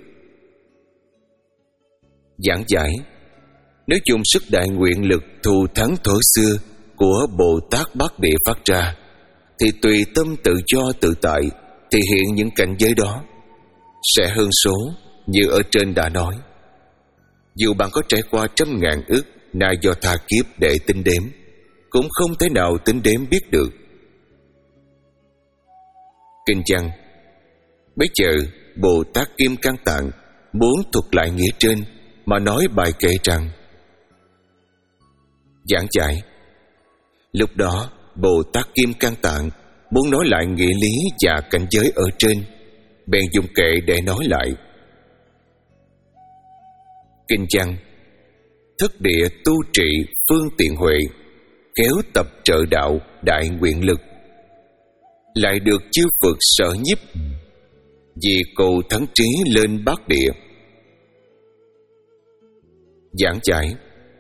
Giảng giải: nếu dùng sức đại nguyện lực thù thắng thuở xưa của Bồ Tát Bát Địa phát ra, thì tùy tâm tự do tự tại thể hiện những cảnh giới đó, sẽ hơn số như ở trên đã nói. Dù bạn có trải qua trăm ngàn ức na do tha kiếp để tính đếm, cũng không thể nào tính đếm biết được. Kinh văn. Bây giờ Bồ Tát Kim Cang Tạng muốn thuật lại nghĩa trên mà nói bài kệ rằng: giảng giải. Lúc đó Bồ Tát Kim Cang Tạng muốn nói lại nghĩa lý và cảnh giới ở trên, bèn dùng kệ để nói lại. Kinh văn. Thất địa tu trị phương tiện huệ, kéo tập trợ đạo đại nguyện lực, lại được chư Phật sở nhiếp, vì cầu thắng trí lên bát địa. Giảng giải.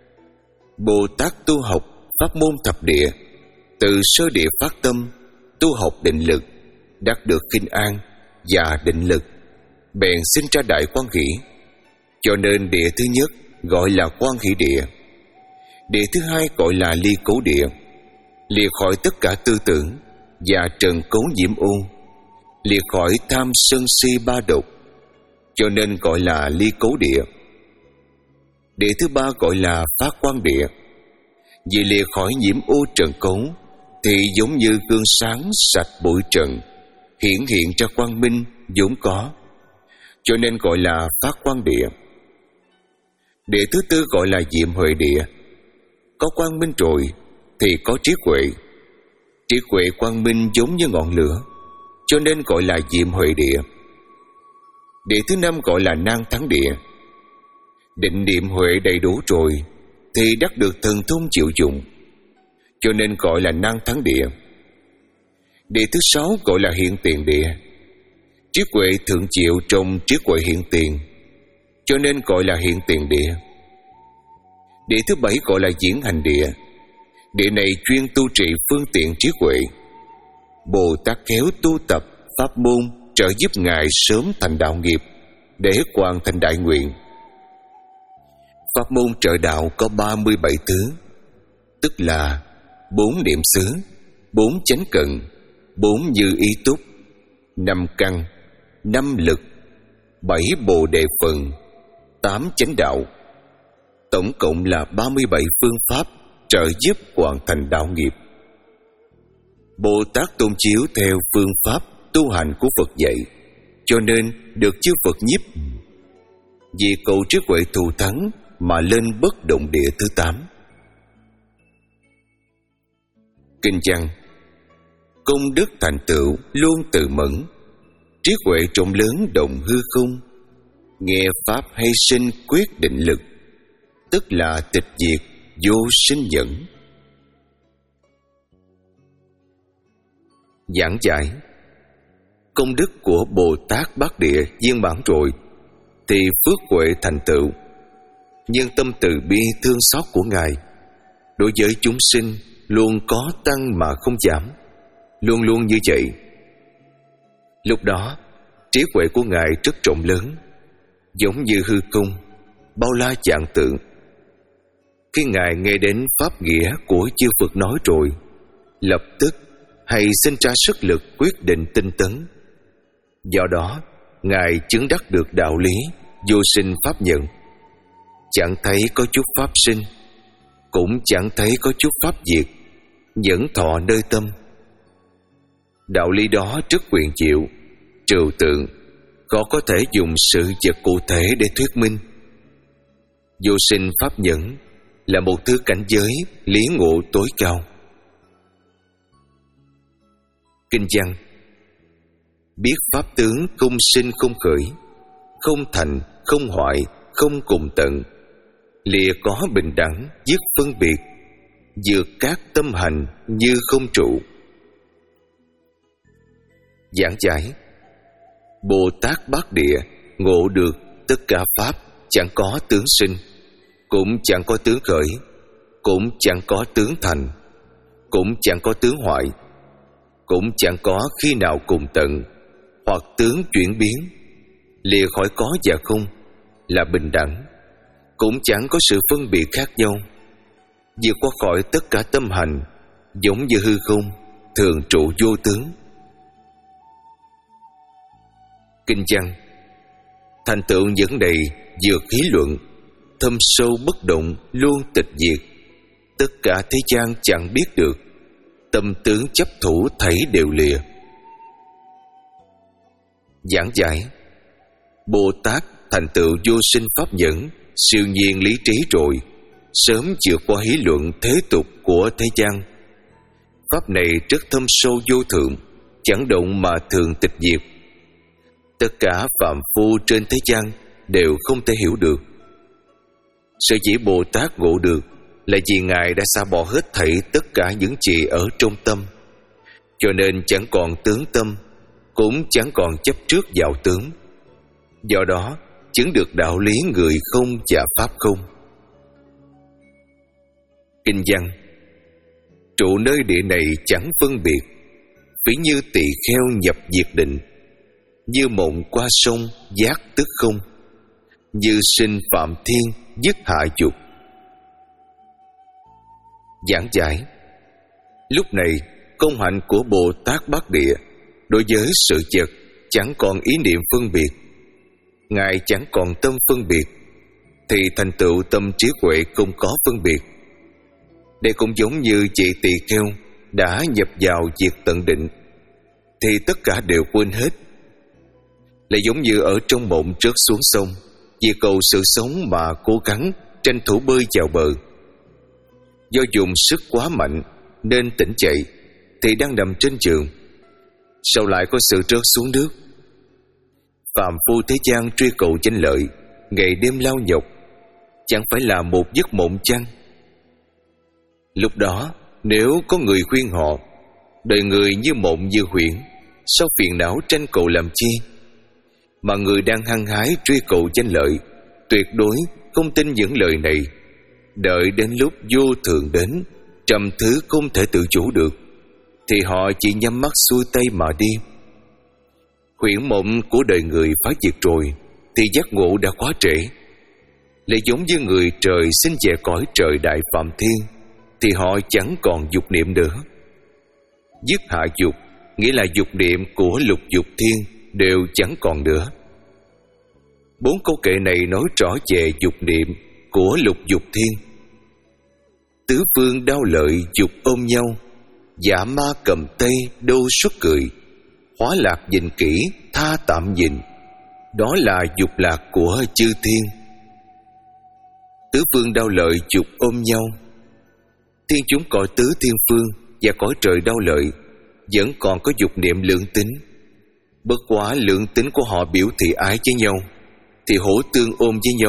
Bồ Tát tu học pháp môn thập địa, từ sơ địa phát tâm tu học định lực, đắc được kinh an và định lực, bèn sinh ra đại quan hỷ. Cho nên địa thứ nhất gọi là quan hỷ địa, địa thứ hai gọi là ly cố địa, liệt khỏi tất cả tư tưởng và trần cấu nhiễm ô, liệt khỏi tham sân si ba độc, cho nên gọi là ly cố địa. Địa thứ ba gọi là phát quan địa, vì liệt khỏi nhiễm ô trần cấu thì giống như gương sáng sạch bụi trần, hiển hiện ra quang minh vốn có, cho nên gọi là phát quang địa. Địa thứ tư gọi là diệm huệ địa, có quang minh rồi thì có trí huệ, trí huệ quang minh giống như ngọn lửa, cho nên gọi là diệm huệ địa. Địa thứ năm gọi là nan thắng địa, định niệm huệ đầy đủ rồi thì đắc được thần thông chịu dụng, cho nên gọi là nan thắng địa. Địa thứ sáu gọi là hiện tiền địa, trí huệ thượng diệu trong trí huệ hiện tiền, cho nên gọi là hiện tiền địa. Địa thứ bảy gọi là diễn hành địa, địa này chuyên tu trị phương tiện trí huệ. Bồ Tát khéo tu tập pháp môn trợ giúp Ngài sớm thành đạo nghiệp để hoàn thành đại nguyện. Pháp môn trợ đạo có ba mươi bảy thứ, tức là bốn niệm xứ, bốn chánh cận, bốn như ý túc, năm căn, năm lực, bảy bồ đề phần, tám chánh đạo. Tổng cộng là ba mươi bảy phương pháp trợ giúp hoàn thành đạo nghiệp. Bồ Tát tôn chiếu theo phương pháp tu hành của Phật dạy, cho nên được chư Phật nhiếp. Vì cầu trí huệ thù thắng mà lên bất động địa thứ tám. Kinh văn. Công đức thành tựu luôn tự mẫn, trí huệ trọng lớn động hư không, nghe pháp hay sinh quyết định lực, tức là tịch diệt vô sinh nhẫn. Giảng giải. Công đức của Bồ Tát Bát Địa viên mãn rồi thì phước huệ thành tựu, nhưng tâm từ bi thương xót của Ngài đối với chúng sinh luôn có tăng mà không giảm, luôn luôn như vậy. Lúc đó trí huệ của Ngài rất rộng lớn, giống như hư không, bao la vạn tượng. Khi Ngài nghe đến pháp nghĩa của chư Phật nói rồi, lập tức hay sinh ra sức lực quyết định tinh tấn. Do đó Ngài chứng đắc được đạo lý vô sinh pháp nhận, chẳng thấy có chút pháp sinh, cũng chẳng thấy có chút pháp diệt, nhẫn thọ nơi tâm. Đạo lý đó rất quyền diệu, trừu tượng, khó có thể dùng sự vật cụ thể để thuyết minh. Vô sinh pháp nhẫn là một thứ cảnh giới lý ngộ tối cao. Kinh văn. Biết pháp tướng không sinh không khởi, không thành không hoại, không cùng tận, lìa có bình đẳng dứt phân biệt, vượt các tâm hành như không trụ. Giảng giải. Bồ Tát Bát Địa ngộ được tất cả pháp chẳng có tướng sinh, cũng chẳng có tướng khởi, cũng chẳng có tướng thành, cũng chẳng có tướng hoại, cũng chẳng có khi nào cùng tận, hoặc tướng chuyển biến, lìa khỏi có và không, là bình đẳng, cũng chẳng có sự phân biệt khác nhau, vượt qua khỏi tất cả tâm hành, giống như hư không, thường trụ vô tướng. Kinh văn. Thành tựu những này vượt khí luận, thâm sâu bất động, luôn tịch diệt. Tất cả thế gian chẳng biết được, tâm tướng chấp thủ thảy đều lìa. Giảng giải: Bồ Tát thành tựu vô sinh pháp nhẫn, siêu nhiên lý trí rồi, sớm vượt qua hí luận thế tục của thế gian. Pháp này rất thâm sâu vô thượng, chẳng động mà thường tịch diệt. Tất cả phạm phu trên thế gian đều không thể hiểu được. Sở dĩ Bồ Tát ngộ được là vì Ngài đã xả bỏ hết thảy tất cả những gì ở trong tâm, cho nên chẳng còn tướng tâm, cũng chẳng còn chấp trước vào tướng. Do đó chứng được đạo lý người không và pháp không. Kinh văn: Trụ nơi địa này chẳng phân biệt, ví như tỳ kheo nhập diệt định, như mộng qua sông giác tức không, như sinh phạm thiên dứt hạ dục. Giảng giải: Lúc này công hạnh của Bồ Tát Bát Địa đối với sự vật chẳng còn ý niệm phân biệt, Ngài chẳng còn tâm phân biệt, thì thành tựu tâm trí huệ không có phân biệt. Đây cũng giống như chị tỳ kheo đã nhập vào diệt tận định, thì tất cả đều quên hết. Lại giống như ở trong mộng rớt xuống sông, vì cầu sự sống mà cố gắng tranh thủ bơi vào bờ. Do dùng sức quá mạnh nên tỉnh dậy, thì đang nằm trên giường, sau lại có sự rớt xuống nước. Phàm phu thế gian truy cầu danh lợi, ngày đêm lao nhọc, chẳng phải là một giấc mộng chăng? Lúc đó nếu có người khuyên họ, đời người như mộng như huyễn, sao phiền não tranh cầu làm chi? Mà người đang hăng hái truy cầu danh lợi tuyệt đối không tin những lời này. Đợi đến lúc vô thường đến, trăm thứ không thể tự chủ được, thì họ chỉ nhắm mắt xuôi tay mà đi. Huyễn mộng của đời người phá diệt rồi, thì giác ngộ đã quá trễ. Lại giống như người trời sinh về cõi trời đại phạm thiên, thì họ chẳng còn dục niệm nữa. Dứt hạ dục nghĩa là dục niệm của lục dục thiên đều chẳng còn nữa. Bốn câu kệ này nói rõ về dục niệm của lục dục thiên. Tứ phương đau lợi dục ôm nhau, dạ ma cầm tay đô xuất cười, hóa lạc nhìn kỹ tha tạm nhìn, đó là dục lạc của chư thiên. Tứ phương đau lợi dục ôm nhau. Thiên chúng cõi tứ thiên phương và cõi trời đau lợi vẫn còn có dục niệm lượng tính. Bất quá lượng tính của họ biểu thị ái với nhau, thì hổ tương ôm với nhau.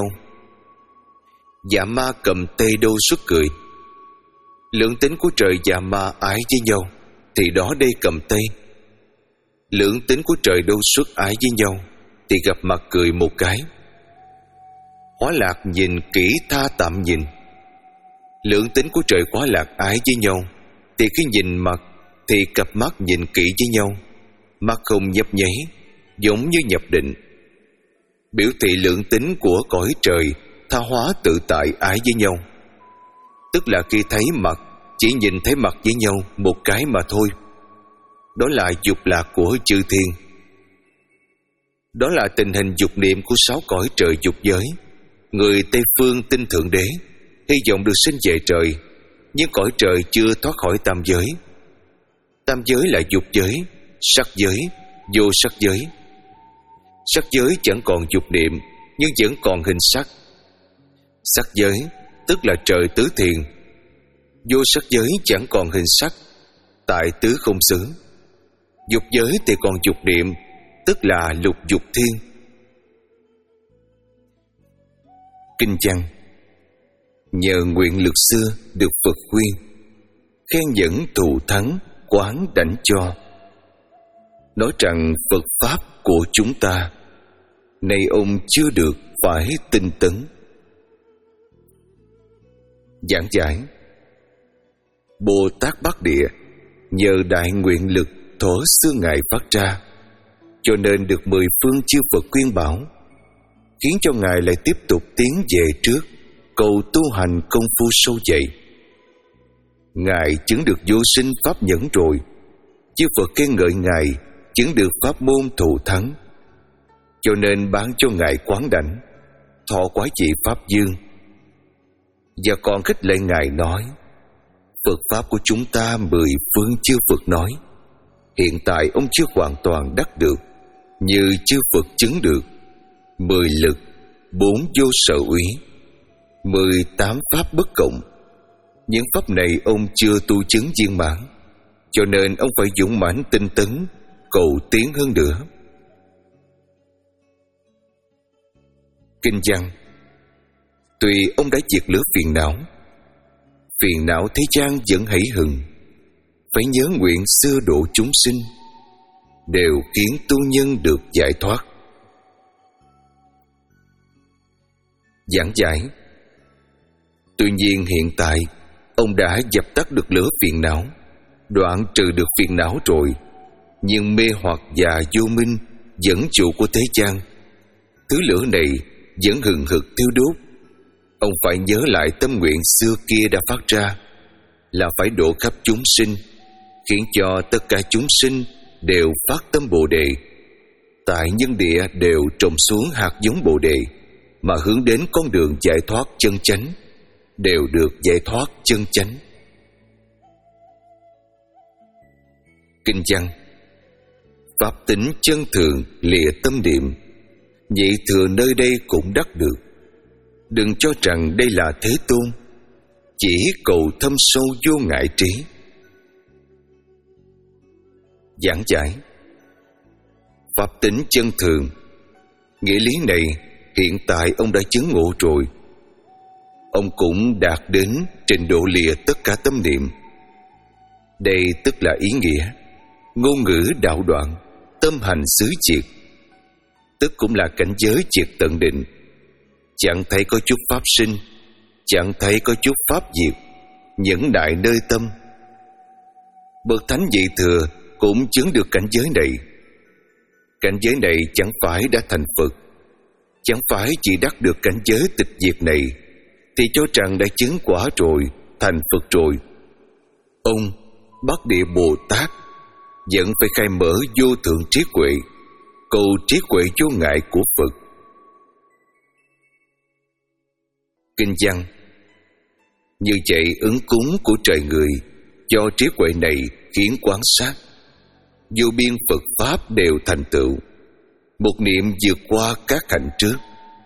Dạ ma cầm tay đô xuất cười. Lượng tính của trời dạ ma ái với nhau, thì đó đây cầm tay. Lượng tính của trời đô xuất ái với nhau, thì gặp mặt cười một cái. Hóa lạc nhìn kỹ tha tạm nhìn. Lượng tính của trời quá lạc ái với nhau, thì khi nhìn mặt thì cặp mắt nhìn kỹ với nhau, mắt không nhấp nháy, giống như nhập định. Biểu thị lượng tính của cõi trời tha hóa tự tại ái với nhau. Tức là khi thấy mặt, chỉ nhìn thấy mặt với nhau một cái mà thôi. Đó là dục lạc của chư thiên. Đó là tình hình dục niệm của sáu cõi trời dục giới. Người Tây Phương tin Thượng Đế, hy vọng được sinh về trời, nhưng cõi trời chưa thoát khỏi tam giới. Tam giới là dục giới, sắc giới, vô sắc giới. Sắc giới chẳng còn dục niệm, nhưng vẫn còn hình sắc. Sắc giới tức là trời tứ thiền. Vô sắc giới chẳng còn hình sắc, tại tứ không xứ. Dục giới thì còn dục niệm, tức là lục dục thiên. Kinh văn: Nhờ nguyện lực xưa được Phật khuyên, khen dẫn thù thắng quán đảnh cho. Nói rằng Phật Pháp của chúng ta, nay ông chưa được phải tinh tấn. Giảng giải: Bồ Tát Bát Địa nhờ đại nguyện lực thuở xưa Ngài phát ra, cho nên được mười phương chư Phật khuyên bảo, khiến cho Ngài lại tiếp tục tiến về trước, cầu tu hành công phu sâu dày. Ngài chứng được vô sinh pháp nhẫn rồi, chư Phật khen ngợi Ngài chứng được pháp môn thù thắng. cho nên bán cho Ngài Quán Đảnh, thọ quái trị Pháp Dương. Và còn khích lệ Ngài nói: Phật Pháp của chúng ta mười phương chư Phật nói, hiện tại ông chưa hoàn toàn đắc được, như chư Phật chứng được mười lực, bốn vô sở úy, mười tám pháp bất cộng. Những pháp này ông chưa tu chứng viên mãn, cho nên ông phải dũng mãnh tinh tấn, cầu tiến hơn nữa. Kinh văn: Tuy ông đã diệt lửa phiền não, phiền não thế gian vẫn hãy hừng, phải nhớ nguyện xưa độ chúng sinh, đều khiến tu nhân được giải thoát. Giảng giải: Tuy nhiên hiện tại ông đã dập tắt được lửa phiền não, đoạn trừ được phiền não rồi, nhưng mê hoặc và vô minh dẫn dụ của thế gian, thứ lửa này vẫn hừng hực thiêu đốt. Ông phải nhớ lại tâm nguyện xưa kia đã phát ra, là phải độ khắp chúng sinh, khiến cho tất cả chúng sinh đều phát tâm Bồ Đề, tại nhân địa đều trồng xuống hạt giống Bồ Đề, mà hướng đến con đường giải thoát chân chánh, đều được giải thoát chân chánh. Kinh văn: Pháp tính chân thường lìa tâm niệm, nhị thừa nơi đây cũng đắc được. Đừng cho rằng đây là Thế Tôn, chỉ cầu thâm sâu vô ngại trí. Giảng giải: Pháp tính chân thường, nghĩa lý này hiện tại ông đã chứng ngộ rồi. Ông cũng đạt đến trình độ lìa tất cả tâm niệm. Đây tức là ý nghĩa ngôn ngữ đạo đoạn, tâm hành xứ triệt, tức cũng là cảnh giới triệt tận định. Chẳng thấy có chút pháp sinh, chẳng thấy có chút pháp diệt, nhẫn nại nơi tâm. Bậc thánh vị thừa cũng chứng được cảnh giới này. Cảnh giới này chẳng phải đã thành Phật, chẳng phải chỉ đắc được cảnh giới tịch diệt này thì cho rằng đã chứng quả rồi, thành Phật rồi. Ông Bắc Địa Bồ Tát vẫn phải khai mở vô thượng trí huệ, cầu trí huệ vô ngại của Phật. Kinh văn: Như vậy ứng cúng của trời người, do trí huệ này khiến quán sát, vô biên Phật Pháp đều thành tựu, một niệm vượt qua các hạnh trước.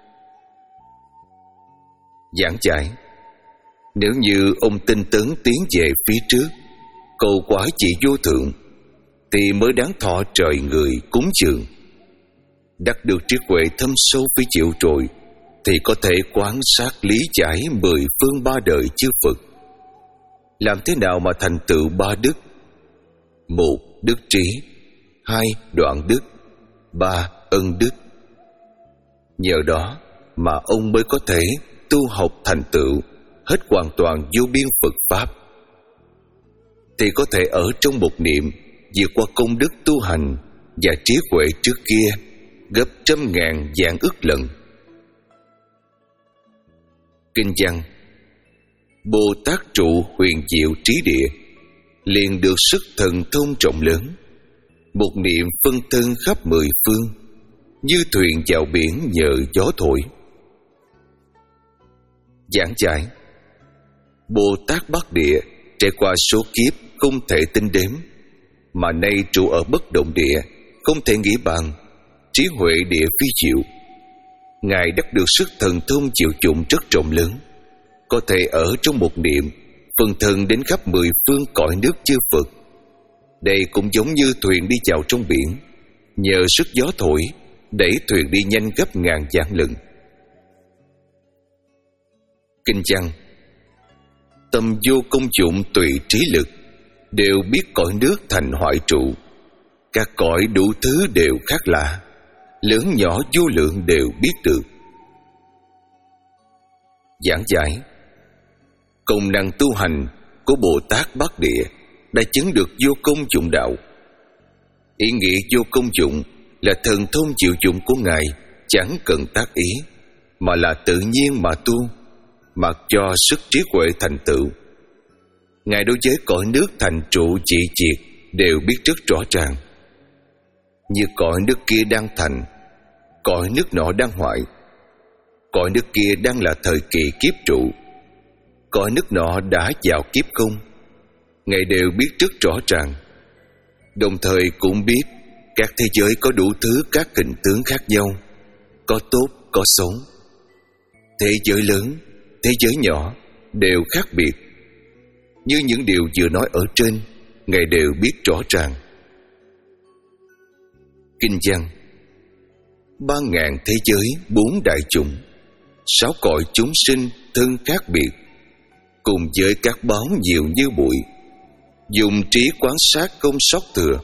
Giảng giải: Nếu như ông tinh tấn tiến về phía trước, cầu quả trị vô thượng, thì mới đáng thọ trời người cúng dường. Đắc được trí huệ thâm sâu phi chịu rồi, thì có thể quán sát lý giải mười phương ba đời chư Phật. Làm thế nào mà thành tựu ba đức? Một, đức trí; hai, đoạn đức; ba, ân đức. Nhờ đó mà ông mới có thể tu học thành tựu hết hoàn toàn vô biên Phật Pháp, thì có thể ở trong một niệm vượt qua công đức tu hành và trí huệ trước kia gấp trăm ngàn vạn ức lần. Kinh văn: Bồ Tát trụ huyền diệu trí địa, liền được sức thần thông rộng lớn, một niệm phân thân khắp mười phương, như thuyền vào biển nhờ gió thổi. Giảng giải: Bồ Tát Bắc Địa trải qua số kiếp không thể tính đếm, mà nay trụ ở bất động địa, không thể nghĩ bàn, trí huệ địa phi diệu. Ngài đắc được sức thần thông chịu dụng rất rộng lớn, có thể ở trong một niệm phân thân đến khắp mười phương cõi nước chư Phật. Đây cũng giống như thuyền đi vào trong biển, nhờ sức gió thổi đẩy thuyền đi nhanh gấp ngàn vạn lần. Kinh văn: Tâm vô công dụng tùy trí lực, đều biết cõi nước thành hoại trụ. Các cõi đủ thứ đều khác lạ, lớn nhỏ vô lượng đều biết được. Giảng giải: Công năng tu hành của Bồ Tát Bắc Địa đã chứng được vô công dụng đạo. Ý nghĩa vô công dụng là thần thông chịu dụng của Ngài chẳng cần tác ý, mà là tự nhiên mà tu, mặc cho sức trí huệ thành tựu. Ngài đối với cõi nước thành trụ trị triệt đều biết rất rõ ràng. Như cõi nước kia đang thành, cõi nước nọ đang hoại, cõi nước kia đang là thời kỳ kiếp trụ, cõi nước nọ đã vào kiếp không. Ngài đều biết rất rõ ràng, đồng thời cũng biết các thế giới có đủ thứ các hình tướng khác nhau, có tốt có xấu. Thế giới lớn, thế giới nhỏ đều khác biệt. Như những điều vừa nói ở trên, Ngài đều biết rõ ràng. Kinh văn: ba ngàn thế giới, bốn đại chủng, sáu cõi chúng sinh thân khác biệt, cùng với các báo nhiều như bụi, dùng trí quán sát không sót thừa.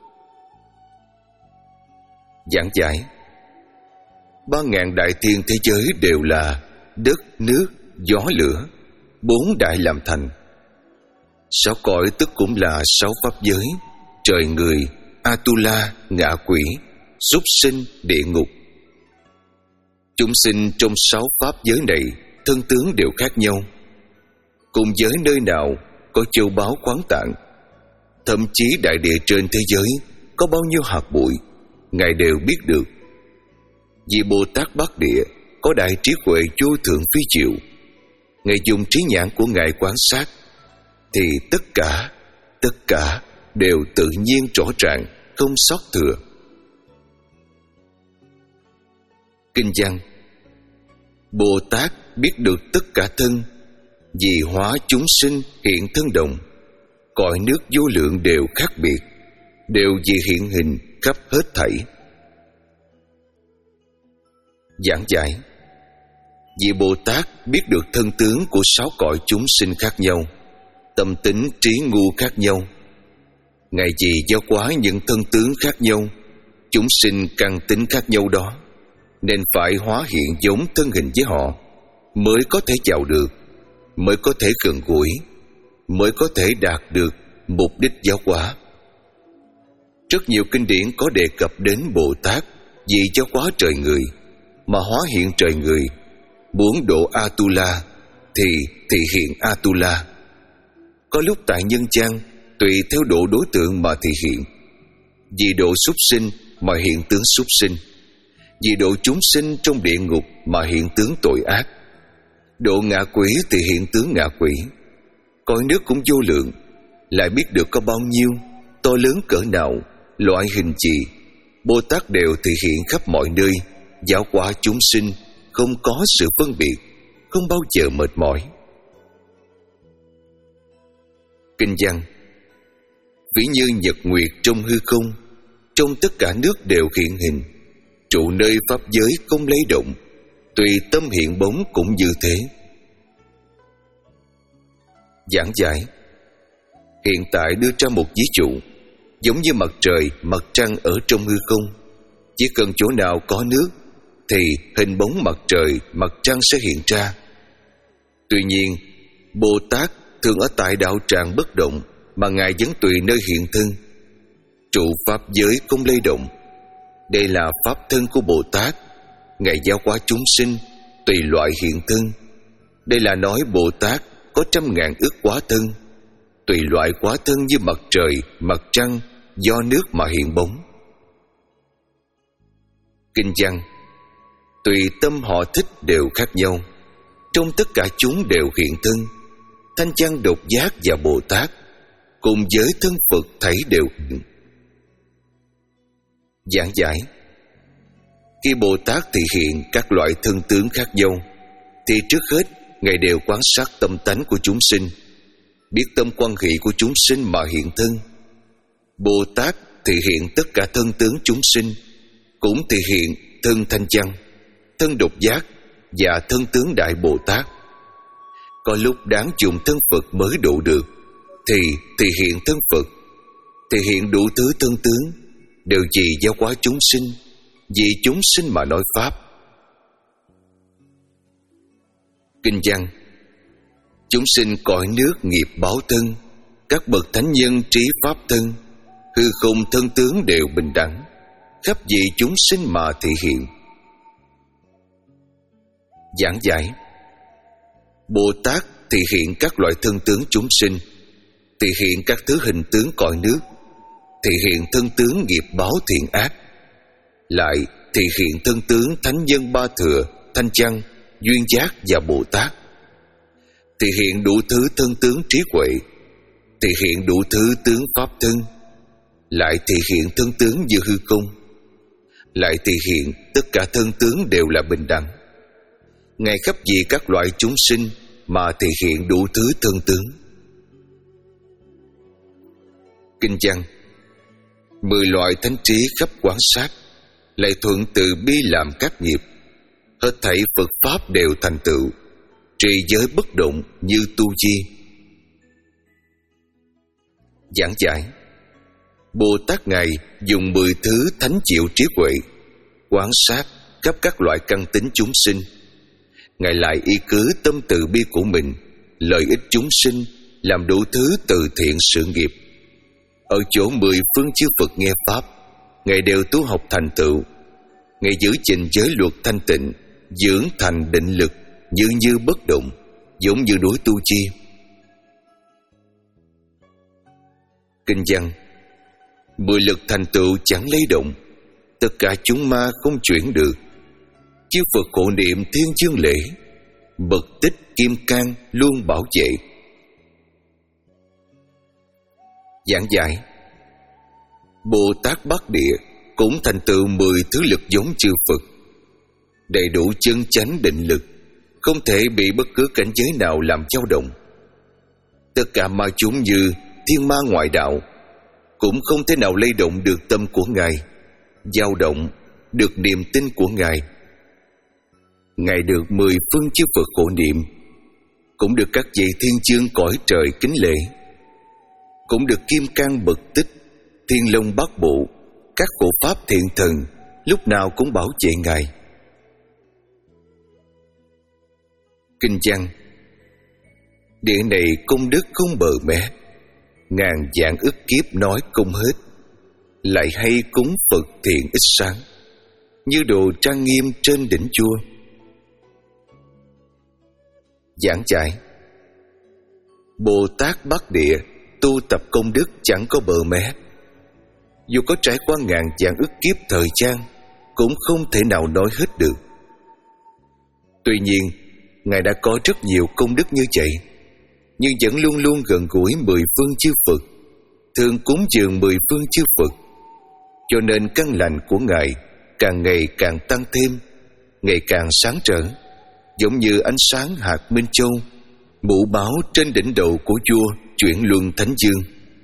Giảng giải: ba ngàn đại thiên thế giới đều là đất, nước, gió, lửa, bốn đại làm thành. Sáu cõi tức cũng là sáu pháp giới: trời người, Atula, ngạ quỷ, súc sinh, địa ngục. Chúng sinh trong sáu pháp giới này thân tướng đều khác nhau. Cùng giới nơi nào có châu báu khoáng tạng, thậm chí đại địa trên thế giới có bao nhiêu hạt bụi, Ngài đều biết được. Vì Bồ Tát Bát Địa có đại trí huệ vô thượng phi diệu, Ngài dùng trí nhãn của Ngài quan sát, thì tất cả, tất cả đều tự nhiên rõ ràng, không sót thừa. Kinh văn: Bồ Tát biết được tất cả thân, vì hóa chúng sinh hiện thân đồng, cõi nước vô lượng đều khác biệt, đều vì hiện hình khắp hết thảy. Giảng giải: vì Bồ Tát biết được thân tướng của sáu cõi chúng sinh khác nhau, tâm tính trí ngu khác nhau. Ngài vì do quá những thân tướng khác nhau, chúng sinh căn tính khác nhau đó, nên phải hóa hiện giống thân hình với họ, mới có thể chào được, mới có thể gần gũi, mới có thể đạt được mục đích giáo hóa. Rất nhiều kinh điển có đề cập đến Bồ Tát vì giáo hóa trời người mà hóa hiện trời người, muốn độ Atula thì thị hiện Atula. Có lúc tại nhân gian tùy theo độ đối tượng mà thị hiện, vì độ súc sinh mà hiện tướng súc sinh, vì độ chúng sinh trong địa ngục mà hiện tướng tội ác, độ ngạ quỷ thì hiện tướng ngạ quỷ. Cõi nước cũng vô lượng, lại biết được có bao nhiêu, to lớn cỡ nào, loại hình gì, Bồ Tát đều thị hiện khắp mọi nơi, giáo hóa chúng sinh, không có sự phân biệt, không bao giờ mệt mỏi. Kinh văn: ví như nhật nguyệt trong hư không, trong tất cả nước đều hiện hình, trụ nơi pháp giới không lay động, tùy tâm hiện bóng cũng như thế. Giảng giải: hiện tại đưa ra một ví dụ, giống như mặt trời, mặt trăng ở trong hư không. Chỉ cần chỗ nào có nước thì hình bóng mặt trời, mặt trăng sẽ hiện ra. Tuy nhiên, Bồ Tát thường ở tại đạo tràng bất động, mà Ngài vẫn tùy nơi hiện thân. Trụ pháp giới không lay động, đây là pháp thân của Bồ Tát. Ngài giáo hóa chúng sinh tùy loại hiện thân. Đây là nói Bồ Tát có trăm ngàn ức hóa thân, tùy loại hóa thân như mặt trời, mặt trăng, do nước mà hiện bóng. Kinh văn: tùy tâm họ thích đều khác nhau, trong tất cả chúng đều hiện thân. Thanh văn độc giác và Bồ Tát cùng với thân Phật thảy đều hiện. Giảng giải: khi Bồ Tát thị hiện các loại thân tướng khác nhau, thì trước hết Ngài đều quan sát tâm tánh của chúng sinh, biết tâm quan hệ của chúng sinh mà hiện thân. Bồ Tát thị hiện tất cả thân tướng chúng sinh, cũng thị hiện thân thanh văn, thân độc giác và thân tướng Đại Bồ Tát. Có lúc đáng dùng thân Phật mới độ được, thì thị hiện thân Phật, thị hiện đủ thứ thân tướng, đều vì giáo hóa chúng sinh, vì chúng sinh mà nói pháp. Kinh văn: chúng sinh cõi nước nghiệp báo thân, các bậc thánh nhân trí pháp thân, hư không thân tướng đều bình đẳng, khắp vị chúng sinh mà thị hiện. Giảng giải: Bồ Tát thị hiện các loại thân tướng chúng sinh, thị hiện các thứ hình tướng cõi nước, thị hiện thân tướng nghiệp báo thiện ác, lại thị hiện thân tướng thánh nhân Ba Thừa, Thanh Văn, Duyên Giác và Bồ Tát. Thị hiện đủ thứ thân tướng trí huệ, thị hiện đủ thứ tướng pháp thân, lại thị hiện thân tướng như hư không, lại thị hiện tất cả thân tướng đều là bình đẳng. Ngài khắp vì các loại chúng sinh mà thị hiện đủ thứ thân tướng. Kinh văn: Mười loại thánh trí khắp quán sát, lại thuận từ bi làm các nghiệp, hết thảy Phật pháp đều thành tựu, trì giới bất động như tu di. Giảng giải: Bồ Tát Ngài dùng mười thứ thánh diệu trí huệ quán sát khắp các loại căn tính chúng sinh. Ngài lại y cứ tâm từ bi của mình lợi ích chúng sinh, làm đủ thứ từ thiện sự nghiệp. Ở chỗ mười phương chư Phật nghe pháp, Ngài đều tu học thành tựu. Ngài giữ gìn giới luật thanh tịnh, dưỡng thành định lực như như bất động, giống như núi Tu Chi. Kinh văn: Mười lực thành tựu chẳng lay động, tất cả chúng ma không chuyển được. Chư Phật hộ niệm thiên chương lễ, bậc tích kim cang luôn bảo vệ. Giảng giải: Bồ Tát Bát Địa cũng thành tựu mười thứ lực giống chư Phật, đầy đủ chân chánh định lực, không thể bị bất cứ cảnh giới nào làm dao động. Tất cả ma chúng như thiên ma ngoại đạo cũng không thể nào lay động được tâm của Ngài, dao động được niềm tin của Ngài. Ngài được mười phương chư Phật hộ niệm, cũng được các vị thiên chương cõi trời kính lễ, cũng được kim cang bậc tích, thiên long bát bộ, các hộ pháp thiện thần lúc nào cũng bảo vệ Ngài. Kinh văn: Địa này công đức không bờ mé, ngàn vạn ức kiếp nói không hết, lại hay cúng Phật thiện ít sáng, như đồ trang nghiêm trên đỉnh chùa. Giảng giải: Bồ Tát Bát Địa tu tập công đức chẳng có bờ mé, dù có trải qua ngàn vạn ức kiếp thời gian cũng không thể nào nói hết được. Tuy nhiên, Ngài đã có rất nhiều công đức như vậy, nhưng vẫn luôn luôn gần gũi mười phương chư Phật, thường cúng dường mười phương chư Phật, cho nên căn lành của Ngài càng ngày càng tăng thêm, ngày càng sáng trở, giống như ánh sáng hạt minh châu, mũ báo trên đỉnh đầu của vua chuyển luân thánh dương.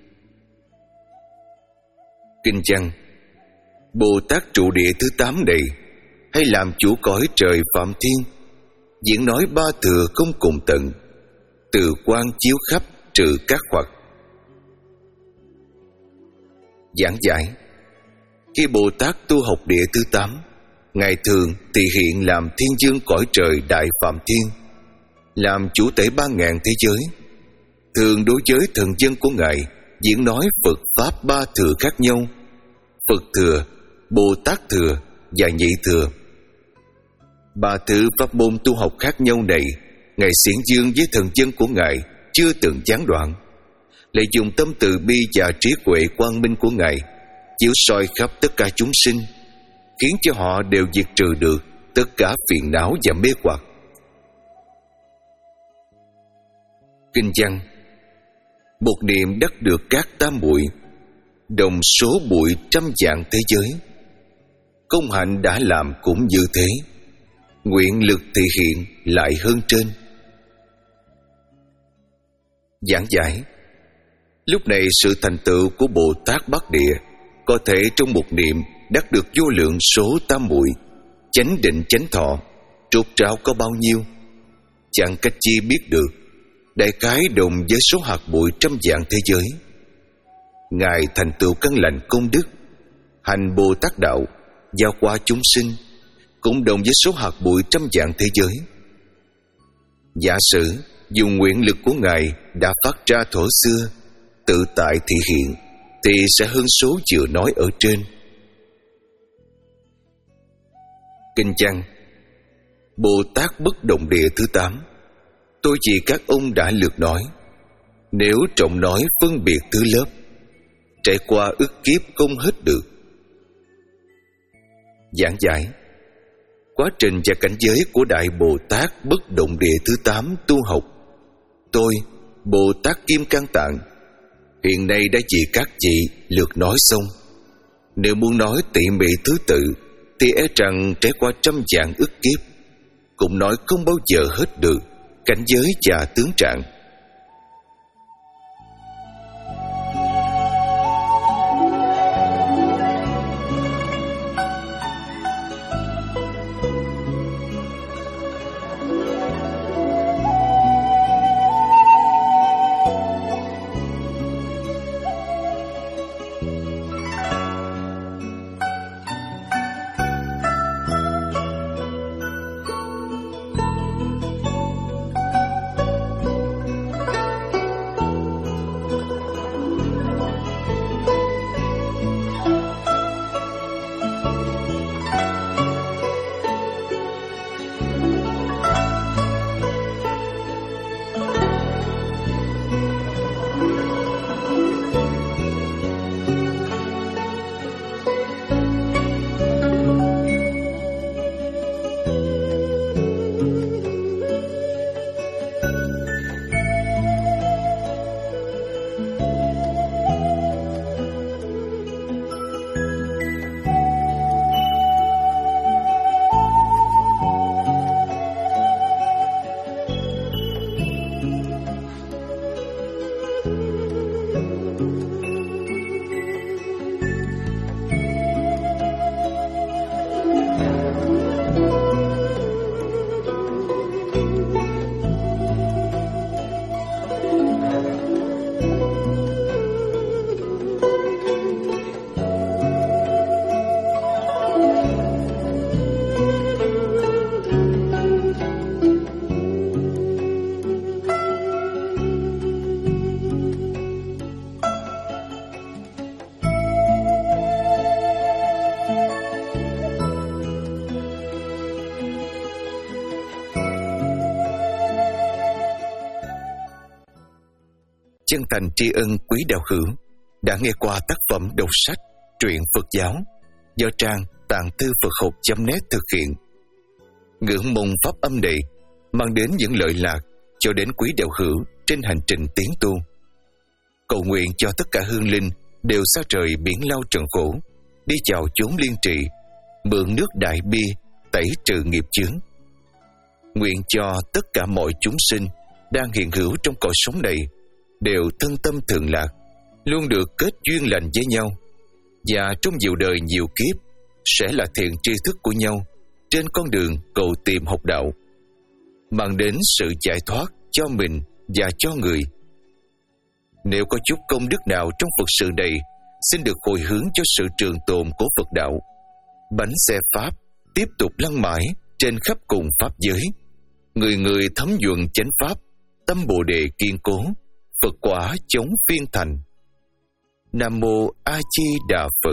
Kinh văn: Bồ Tát trụ địa thứ tám này, hay làm chủ cõi trời Phạm Thiên, diễn nói ba thừa không cùng tận, từ quang chiếu khắp trừ các hoặc. Giảng giải: Khi Bồ Tát tu học địa thứ tám, Ngài thường thì hiện làm thiên dương cõi trời Đại Phạm Thiên, làm chủ tể ba ngàn thế giới. Thường đối với thần dân của Ngài diễn nói Phật Pháp ba thừa khác nhau: Phật thừa, Bồ Tát thừa và Nhị thừa. Ba thứ pháp môn tu học khác nhau này, Ngài xiển dương với thần dân của Ngài chưa từng gián đoạn, lại dùng tâm từ bi và trí huệ quang minh của Ngài chiếu soi khắp tất cả chúng sinh, khiến cho họ đều diệt trừ được tất cả phiền não và mê hoặc. Kinh văn: Một niệm đắc được các tam muội, đồng số bụi trăm vạn thế giới. Công hạnh đã làm cũng như thế, nguyện lực thể hiện lại hơn trên. Giảng giải: Lúc này sự thành tựu của Bồ Tát Bát Địa có thể trong một niệm đắc được vô lượng số tam muội, chánh định chánh thọ, trốt ráo có bao nhiêu, chẳng cách chi biết được, đại khái đồng với số hạt bụi trăm vạn thế giới. Ngài thành tựu căn lành công đức, hành Bồ Tát đạo, giao qua chúng sinh, cũng đồng với số hạt bụi trăm vạn thế giới. Giả sử dùng nguyện lực của Ngài đã phát ra thuở xưa, tự tại thị hiện, thì sẽ hơn số vừa nói ở trên. Kinh văn: Bồ Tát bất động địa thứ tám, tôi chỉ các ông đã lược nói. Nếu trọng nói phân biệt thứ lớp, trải qua ức kiếp không hết được. Giảng giải: quá trình và cảnh giới của Đại Bồ Tát Bất Động Địa thứ tám tu học, tôi, Bồ Tát Kim Cang Tạng, hiện nay đã vì các vị lượt nói xong. Nếu muốn nói tỉ mỉ thứ tự thì e rằng trải qua trăm vạn ức kiếp cũng nói không bao giờ hết được cảnh giới và tướng trạng. Chân thành tri ân quý đạo hữu đã nghe qua tác phẩm đọc sách truyện Phật giáo do trang tạng thư Phật học chấm net thực hiện. Ngưỡng mong pháp âm này mang đến những lợi lạc cho đến quý đạo hữu trên hành trình tiến tu. Cầu nguyện cho tất cả hương linh đều xa rời biển lao trần khổ, đi vào chốn liên trị, mượn nước đại bi tẩy trừ nghiệp chướng. Nguyện cho tất cả mọi chúng sinh đang hiện hữu trong cõi sống này đều thân tâm thường lạc, luôn được kết duyên lành với nhau, và trong nhiều đời nhiều kiếp sẽ là thiện tri thức của nhau trên con đường cầu tìm học đạo, mang đến sự giải thoát cho mình và cho người. Nếu có chút công đức nào trong Phật sự này, xin được hồi hướng cho sự trường tồn của Phật đạo. Bánh xe Pháp tiếp tục lăn mãi trên khắp cùng Pháp giới. Người người thấm nhuận chánh Pháp, tâm Bồ Đề kiên cố, Phật quả chống phiên thành. Nam Mô A Di Đà Phật.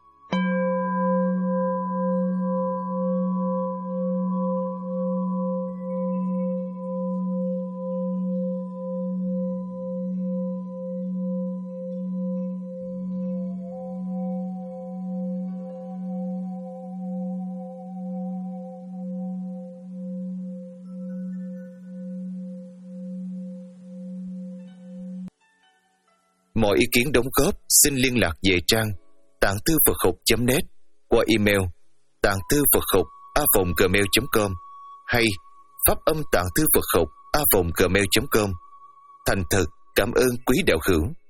Mọi ý kiến đóng góp xin liên lạc về trang tạng thư Phật học chấm net qua email tạng thư Phật học a vòng gmail chấm com hay pháp âm tạng thư Phật học a vòng gmail chấm com. Thành thật cảm ơn quý đạo hữu.